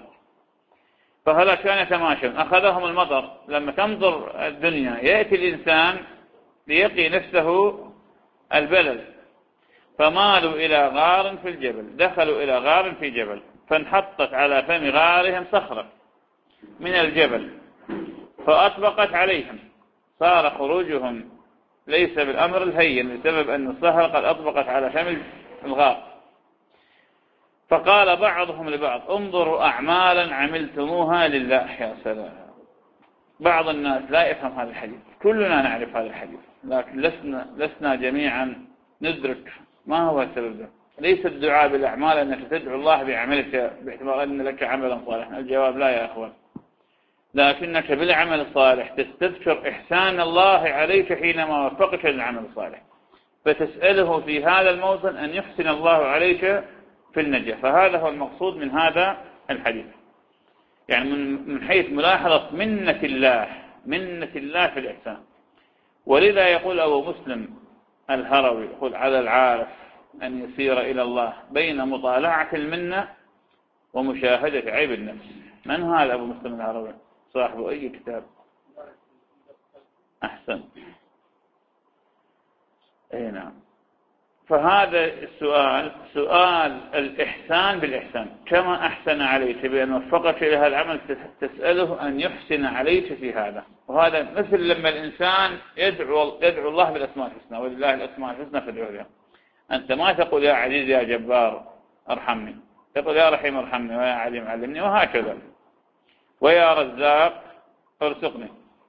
Speaker 1: فهذا كان يتماشون، أخذهم المطر. لما تنظر الدنيا يأتي الإنسان ليقي نفسه البلل، فمالوا إلى غار في الجبل، دخلوا إلى غار في جبل، فانحطت على فم غارهم صخرة من الجبل فأطبقت عليهم، صار خروجهم ليس بالأمر الهين بسبب أن الصخرة قد أطبقت على فم الغار. فقال بعضهم لبعض انظروا أعمالا عملتموها لله. يا سلام، بعض الناس لا يفهم هذا الحديث، كلنا نعرف هذا الحديث لكن لسنا, لسنا جميعا ندرك ما هو السبب ده. ليس الدعاء بالأعمال أنك تدعو الله بعملك باعتبار أن لك عملا صالحا، الجواب لا يا أخوان، لكنك بالعمل الصالح تستذكر إحسان الله عليك حينما وفقك للعمل الصالح، فتسأله في هذا الموطن أن يحسن الله عليك في النجاة. فهذا هو المقصود من هذا الحديث، يعني من حيث ملاحظة منة الله، منة الله في الإحسان. ولذا يقول أبو مسلم الهروي يقول على العارف أن يسير إلى الله بين مطالعة المنة ومشاهدة عيب النفس. من هذا أبو مسلم الهروي؟ صاحب أي كتاب؟ أحسن، أي نعم. فهذا السؤال سؤال الإحسان بالإحسان، كما أحسن عليك بأن وفقك إلى هذا العمل تسأله أن يحسن عليك في هذا. وهذا مثل لما الإنسان يدعو, يدعو الله بالأسماء الحسنى، ولله الأسماء الحسنى فادعوه بها. أنت ما تقول يا عزيز يا جبار ارحمني، تقول يا رحيم ارحمني، ويا عليم علمني، وهكذا، ويا رزاق ارزقني.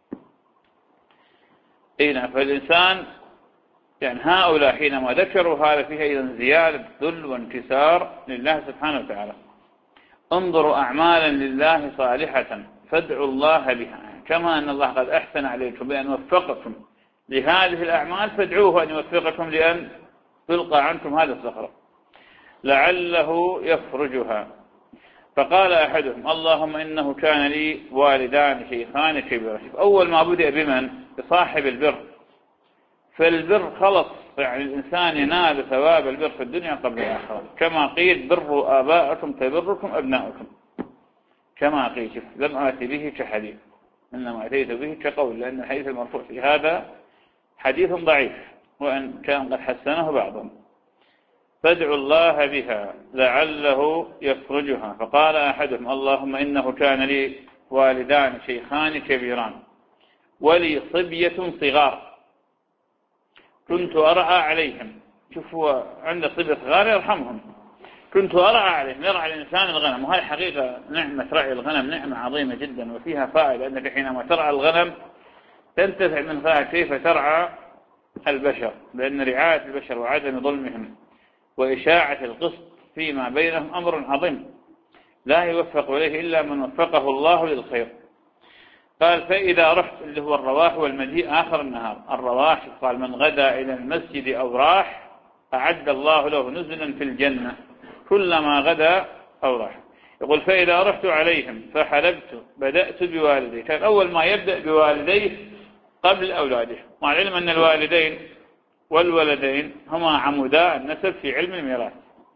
Speaker 1: إينا فالإنسان يعني هؤلاء حينما ذكروا هذا فيها أيضا زيادة ذل وانكسار لله سبحانه وتعالى. انظروا أعمالا لله صالحة فادعوا الله بها، كما أن الله قد أحسن عليكم بأن وفقكم لهذه الأعمال فادعوه أن يوفقكم لأن تلقى عنكم هذا الصخرة لعله يفرجها. فقال أحدهم اللهم إنه كان لي والدان شيخان كبيران. أول ما بدأ بمن؟ بصاحب البر، فالبر خلص، يعني الإنسان ينال ثواب البر في الدنيا قبل الآخرة، كما قيل بروا آباءكم تبركم أبناؤكم، كما قيل. لم آتي به كحديث، إنما أتيت به كقول، لأن الحديث المرفوع في هذا حديث ضعيف وإن كان قد حسنه بعضهم. فادعوا الله بها لعله يفرجها. فقال أحدهم اللهم إنه كان لي والدان شيخان كبيران ولي صبية صغار كنت أرعى عليهم. شوفوا عند صبية صغار يرحمهم، كنت أرعى عليهم. يرعى الإنسان الغنم، وهذه حقيقة نعمة رعي الغنم نعمة عظيمة جدا وفيها فائدة، أنك حينما ترعى الغنم تنتفع من فيها كيف ترعى البشر، لأن رعاية البشر وعدم ظلمهم وإشاعة القسط فيما بينهم أمر عظيم لا يوفق إليه إلا من وفقه الله للخير. قال فإذا رحت، اللي هو الرواح والمجيء آخر النهار. الرواح قال من غدا إلى المسجد أو راح أعد الله له نزلا في الجنة كلما غدا أو راح. يقول فإذا رحت عليهم فحلبت بدأت بوالدي. كان أول ما يبدأ بوالديه قبل أولاده، مع العلم أن الوالدين والولدين هما عمودا النسب في علم الميراث،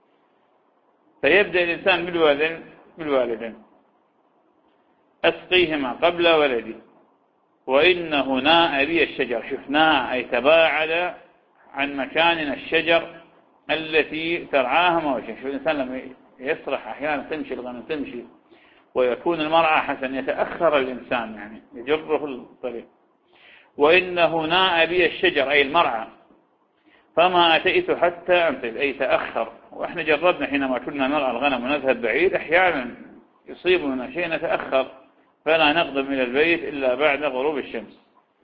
Speaker 1: فيبدأ الإنسان بالوالدين بالوالدين أسقيهما قبل ولدي وإنه ناء بي الشجر. شفناه أي تباعد عن مكاننا الشجر التي ترعاها مواشي. شوف الإنسان لما يسرح أحيانا تمشي الغنم تمشي ويكون المرعى حسن يتأخر الإنسان يعني يجره الطريق. وإنه ناء بي الشجر أي المرعى فما أتيت حتى أمثل أي تأخر. وإحنا جربنا حينما كنا نرعى الغنم ونذهب بعيد أحيانا يصيبنا شيء نتأخر فلا نقدم إلى البيت إلا بعد غروب الشمس.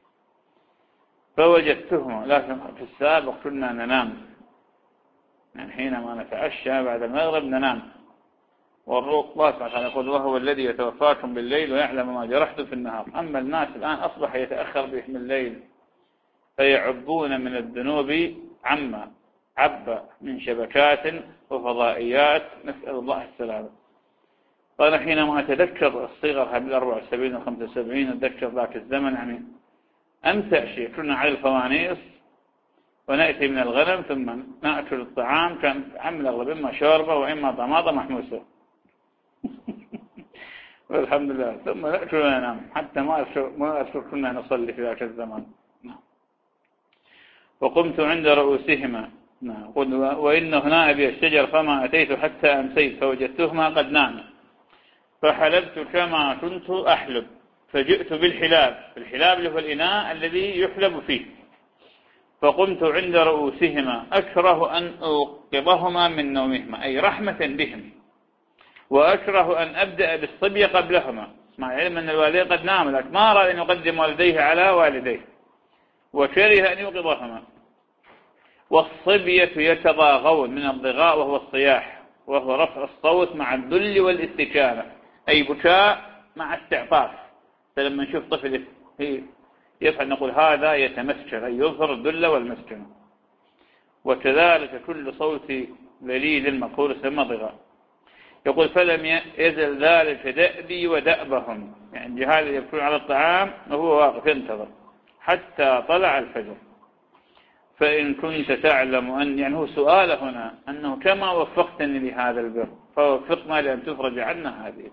Speaker 1: فوجدتهما، لكن في السابق كنا ننام، يعني حينما نتعشى بعد المغرب ننام، والروح الله سبحانه وتعالى يقول وهو الذي يتوفاكم بالليل ويعلم ما جرحتم في النهار. أما الناس الآن أصبح يتأخر بهم الليل فيعبون من الذنوب عما عب من شبكات وفضائيات، نسأل الله السلامة. قال حينما أتذكر الصغر هذه الأربع وسبعين وخمسة وسبعين أتذكر ذاك الزمن، يعني أمتع شيء كنا على الفوانيس ونأتي من الغنم ثم نأكل الطعام، كان عمل أغلب إما شوربة وإما طماطة محموسة والحمد لله، ثم نأكل وننام حتى ما أذكر كنا نصلي في ذاك الزمان. وقمت عند رؤوسهما. وإن هنا أبي الشجر فما أتيت حتى أمسيت فوجدتهما قد ناما فحلبت كما كنت أحلب فجئت بالحلاب، الحلاب اللي هو الإناء الذي يحلب فيه، فقمت عند رؤوسهما أكره أن أوقظهما من نومهما، أي رحمة بهم، وأكره أن أبدأ بالصبي قبلهما، مع علم أن الوالدين قد نام، لكن ما أراد أن يقدم والديه على والديه، وكره أن يوقظهما. والصبية يتضاغون من الضغاء وهو الصياح، وهو رفع الصوت مع الذل والاستكانة، أي بكاء مع استعطاف. فلما نشوف طفل يفعل نقول هذا يتمسكن، أي يظهر الذل والمسكن. وكذلك كل صوت ذليل مقول سمى ضغاء. يقول فلم يزل ذلك دأبي ودأبهم، يعني جهال يكون على الطعام وهو واقف ينتظر حتى طلع الفجر. فإن كنت تعلم أن، يعني هو سؤال هنا أنه كما وفقتني لهذا البر فوفقنا لأن تفرج عنا هذه.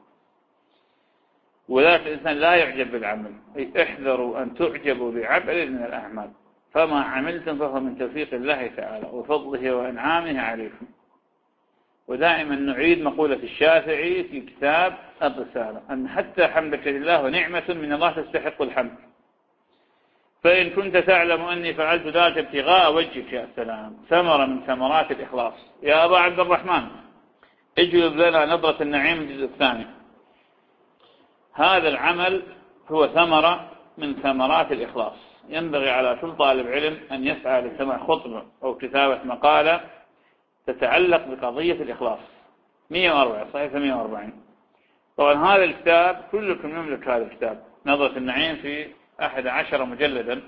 Speaker 1: وذلك الإنسان لا يعجب بالعمل، أي احذروا أن تعجبوا بعمل من الأعمال، فما عملتم فهو من توفيق الله تعالى وفضله وإنعامه عليكم. ودائما نعيد مقولة الشافعي في كتاب الرسالة أن حتى حمدك لله نعمة من الله تستحق الحمد. فإن كنت تعلم أني فعلت ذلك ابتغاء وجهك، يا سلام، ثمرة من ثمرات الإخلاص. يا أبا عبد الرحمن اجلب لنا نظرة النعيم الجزء الثاني. هذا العمل هو ثمرة من ثمرات الإخلاص. ينبغي على كل طالب علم أن يسعى لسماع خطبة أو كتابة مقالة تتعلق بقضية الإخلاص. مئة وأربعة صحيفة مئة وأربعين. طبعا هذا الكتاب كلكم يملك هذا الكتاب نظرة النعيم في أحد عشر مجلدا.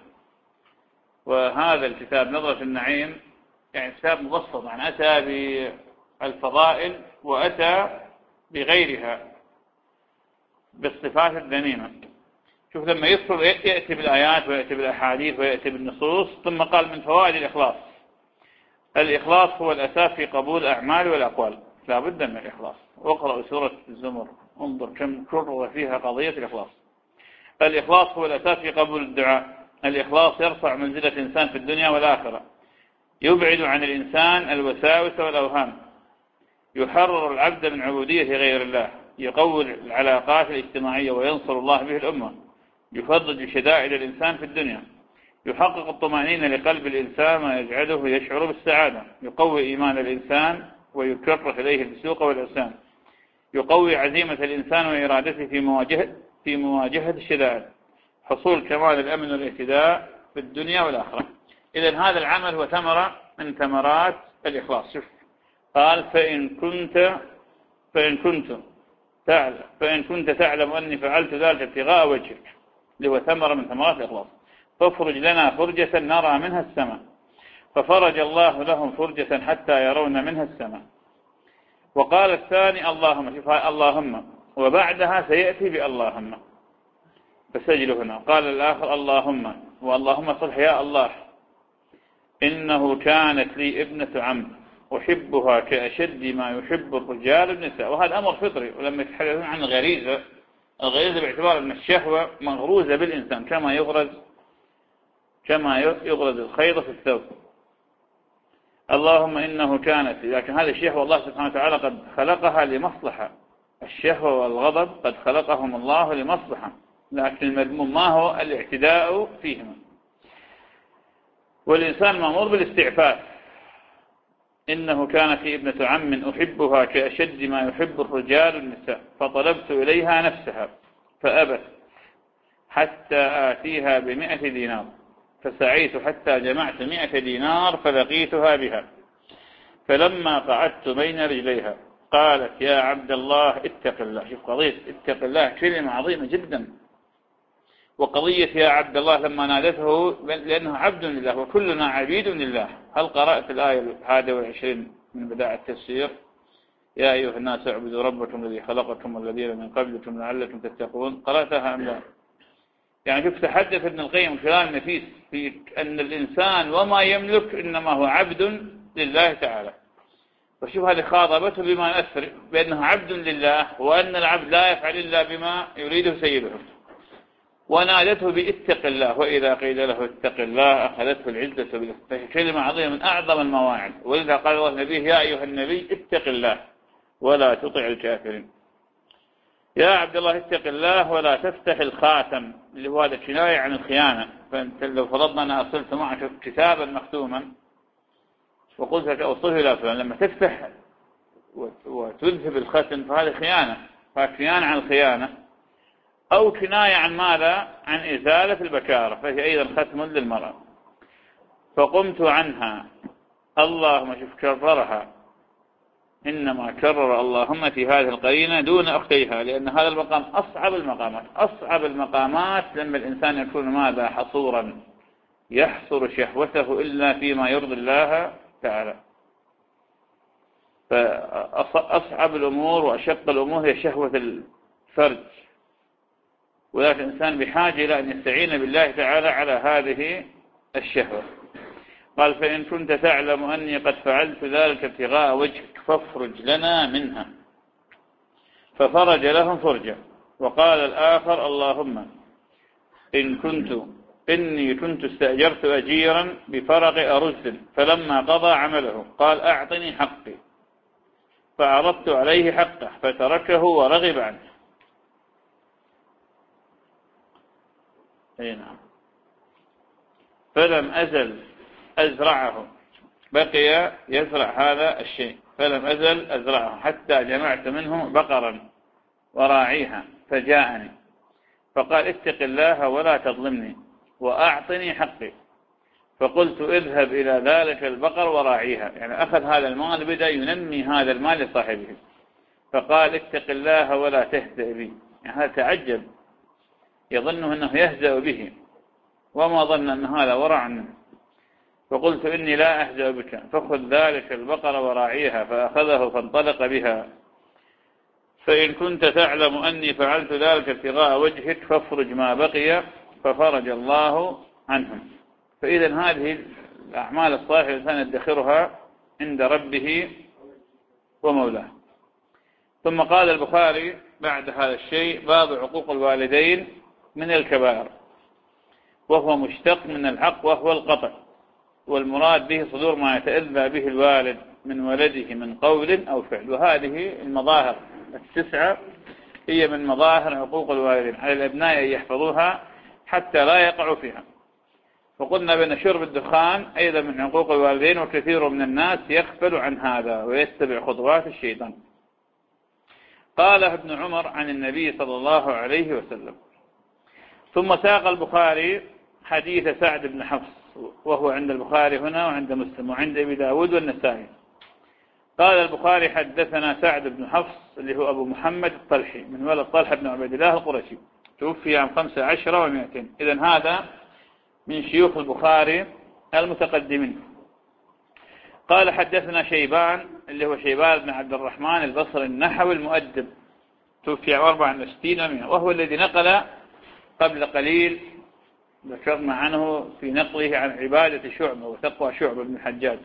Speaker 1: وهذا الكتاب نظرة النعيم يعني كتاب مبسط، يعني أتى بالفضائل وأتى بغيرها بالصفات الذميمة. شوف لما يدخل يأتي بالآيات ويأتي بالأحاديث ويأتي بالنصوص، ثم قال من فوائد الإخلاص. الإخلاص هو الأساس في قبول الأعمال والأقوال، لا بد من الإخلاص. واقرأوا سورة الزمر انظر كم كرر فيها قضية الإخلاص. الإخلاص هو الأساس في قبول الدعاء. الإخلاص يرفع منزلة الإنسان في الدنيا والآخرة، يبعد عن الإنسان الوساوس والأوهام، يحرر العبد من عبودية غير الله، يقوي العلاقات الاجتماعية وينصر الله به الأمة، يفضل شدائد الإنسان في الدنيا، يحقق الطمأنينة لقلب الإنسان ويجعله يشعر بالسعادة، يقوي إيمان الإنسان ويكره إليه الفسوق والعصيان، يقوي عزيمة الإنسان وإرادته في مواجهة في مواجهة الشدائد، حصول كمال الأمن والاهتداء في الدنيا والآخرة. إذن هذا العمل هو ثمرة من ثمرات الإخلاص. شوف قال فإن كنت فإن كنت تعلم فإن كنت تعلم أني فعلت ذلك ابتغاء وجهك، اللي هو ثمرة من ثمرات الإخلاص، فافرج لنا فرجة نرى منها السماء. ففرج الله لهم فرجة حتى يرون منها السماء. وقال الثاني اللهم، شوف اللهم، وبعدها سيأتي باللهم، فسجل هنا. قال الآخر اللهم، واللهم صلح يا الله، إنه كانت لي ابنة عم أحبها كأشد ما يحب الرجال النساء. وهذا أمر فطري. ولما يتحدثون عن الغريزة، الغريزة باعتبار أن الشهوة مغروزة بالإنسان كما يغرز كما يغرز الخيط في الثوب. اللهم إنه كانت، لكن هذه الشهوة الله سبحانه وتعالى قد خلقها لمصلحة. الشهوة والغضب قد خلقهم الله لمصلحة، لكن المذموم ما هو الاعتداء فيهما. والإنسان مأمور بالاستعفاف. إنه كانت لي ابنة عم أحبها كأشد ما يحب الرجال النساء، فطلبت إليها نفسها فأبت حتى آتيها بمئة دينار، فسعيت حتى جمعت مئة دينار فلقيتها بها، فلما قعدت بين رجليها قالت يا عبد الله اتق الله. شوف قضية اتق الله كلمة عظيمة جدا. وقضية يا عبد الله لما نادته لأنه عبد لله وكلنا عبيد لله. هل قرأت الآية الحادية والعشرين من بداية التفسير؟ يا أيها الناس اعبدوا ربكم الذي خلقكم والذين من قبلكم لعلكم تتقون. قرأتها أم لا؟ يعني شوف تحدث ابن القيم كلام نفيس في أن الإنسان وما يملك إنما هو عبد لله تعالى. وشوف هذه خاطبته بما أثر بأنه عبد لله، وأن العبد لا يفعل إلا بما يريده سيده. ونادته باتق الله، وإذا قيل له اتق الله أخذته العزة بالإثم، فهي كلمة عظيمة من أعظم المواعظ. ولذا قال الله النبي يا أيها النبي اتق الله ولا تطع الكافرين. يا عبد الله اتق الله ولا تفتح الخاتم، اللي هو هذا كناية عن الخيانة. فأنت لو فرضنا أنا أرسلت معك كتابا مختوما وقلت لك أوصله إلى فلان، لما تفتح وتذهب الختم فهذه خيانة، فكناية عن الخيانة، أو كناية عن ماذا؟ عن إزالة البكارة، فهي أيضا ختم للمرأة. فقمت عنها، اللهم شوف كررها، إنما كرر اللهم في هذه القرينة دون أختيها، لأن هذا المقام أصعب المقامات. أصعب المقامات لما الإنسان يكون ماذا؟ حصورا، يحصر شهوته إلا فيما يرضي الله تعالى. فأصعب الأمور وأشق الأمور هي شهوة الفرج، ولكن الإنسان بحاجة إلى أن يستعين بالله تعالى على هذه الشهوة. قال فإن كنت تعلم أني قد فعلت ذلك ابتغاء وجهك فافرج لنا منها، ففرج لهم فرجا. وقال الآخر اللهم إن كنت إني كنت استأجرت أجيرا بفرق أرز فلما قضى عمله قال أعطني حقي، فعرضت عليه حقه فتركه ورغب عنه. أي نعم. فلم أزل أزرعه، بقي يزرع هذا الشيء، فلم أزل أزرعه حتى جمعت منه بقرا وراعيها فجاءني فقال اتق الله ولا تظلمني وأعطني حقي، فقلت اذهب إلى ذلك البقر وراعيها، يعني أخذ هذا المال بدأ ينمي هذا المال لصاحبه، فقال اتق الله ولا تهزأ بي، يعني هذا تعجب، يظنه أنه يهزأ به وما ظن أن هذا ورع منه. فقلت إني لا أهزأ بك، فخذ ذلك البقر وراعيها، فأخذه فانطلق بها. فإن كنت تعلم أني فعلت ذلك ابتغاء وجهك فافرج ما بقي، ففرج الله عنهم. فإذا هذه الأعمال الصالحة الإنسان يدخرها عند ربه ومولاه. ثم قال البخاري بعد هذا الشيء باب عقوق الوالدين من الكبائر، وهو مشتق من الحق وهو القطع، والمراد به صدور ما يتأذى به الوالد من ولده من قول أو فعل. وهذه المظاهر التسعة هي من مظاهر عقوق الوالدين، على الأبناء أن يحفظوها حتى لا يقعوا فيها. فقلنا بأن شرب الدخان أيضا من عقوق الوالدين، وكثير من الناس يغفل عن هذا ويتبع خطوات الشيطان. قال ابن عمر عن النبي صلى الله عليه وسلم. ثم ساق البخاري حديث سعد بن حفص، وهو عند البخاري هنا وعند مسلم وعند أبي داود والنسائي. قال البخاري حدثنا سعد بن حفص اللي هو أبو محمد الطلحي من ولد طلحة بن عبيد الله القرشي، توفي عام خمسة عشر ومئتين. إذن هذا من شيوخ البخاري المتقدمين. قال حدثنا شيبان اللي هو شيبان بن عبد الرحمن البصري النحوي المؤدب، توفي عام أربعة وستين ومئة، وهو الذي نقل قبل قليل ذكرنا عنه في نقله عن عبادة شعبة وتقوى شعبة بن الحجاج،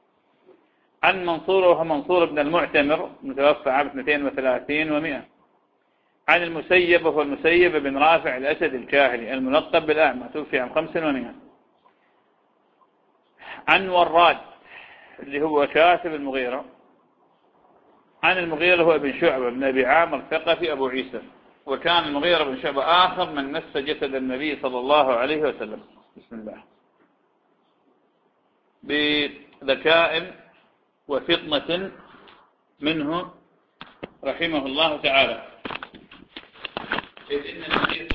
Speaker 1: عن منصور وهو منصور بن المعتمر متوفى عام اثنتين وثلاثين ومئة، عن المسيب وهو المسيب بن رافع الأسد الكاهلي الملقب بالأعمى، توفي عام خمس ومئة، عن وراد اللي هو كاتب المغيرة، عن المغيرة هو ابن شعبة بن أبي عامر الثقفي أبو عيسى، وكان المغيرة بن شعبة آخر من مس جسد النبي صلى الله عليه وسلم. بسم الله. بذكاء وفطنة منه رحمه الله تعالى، إذ إن النبي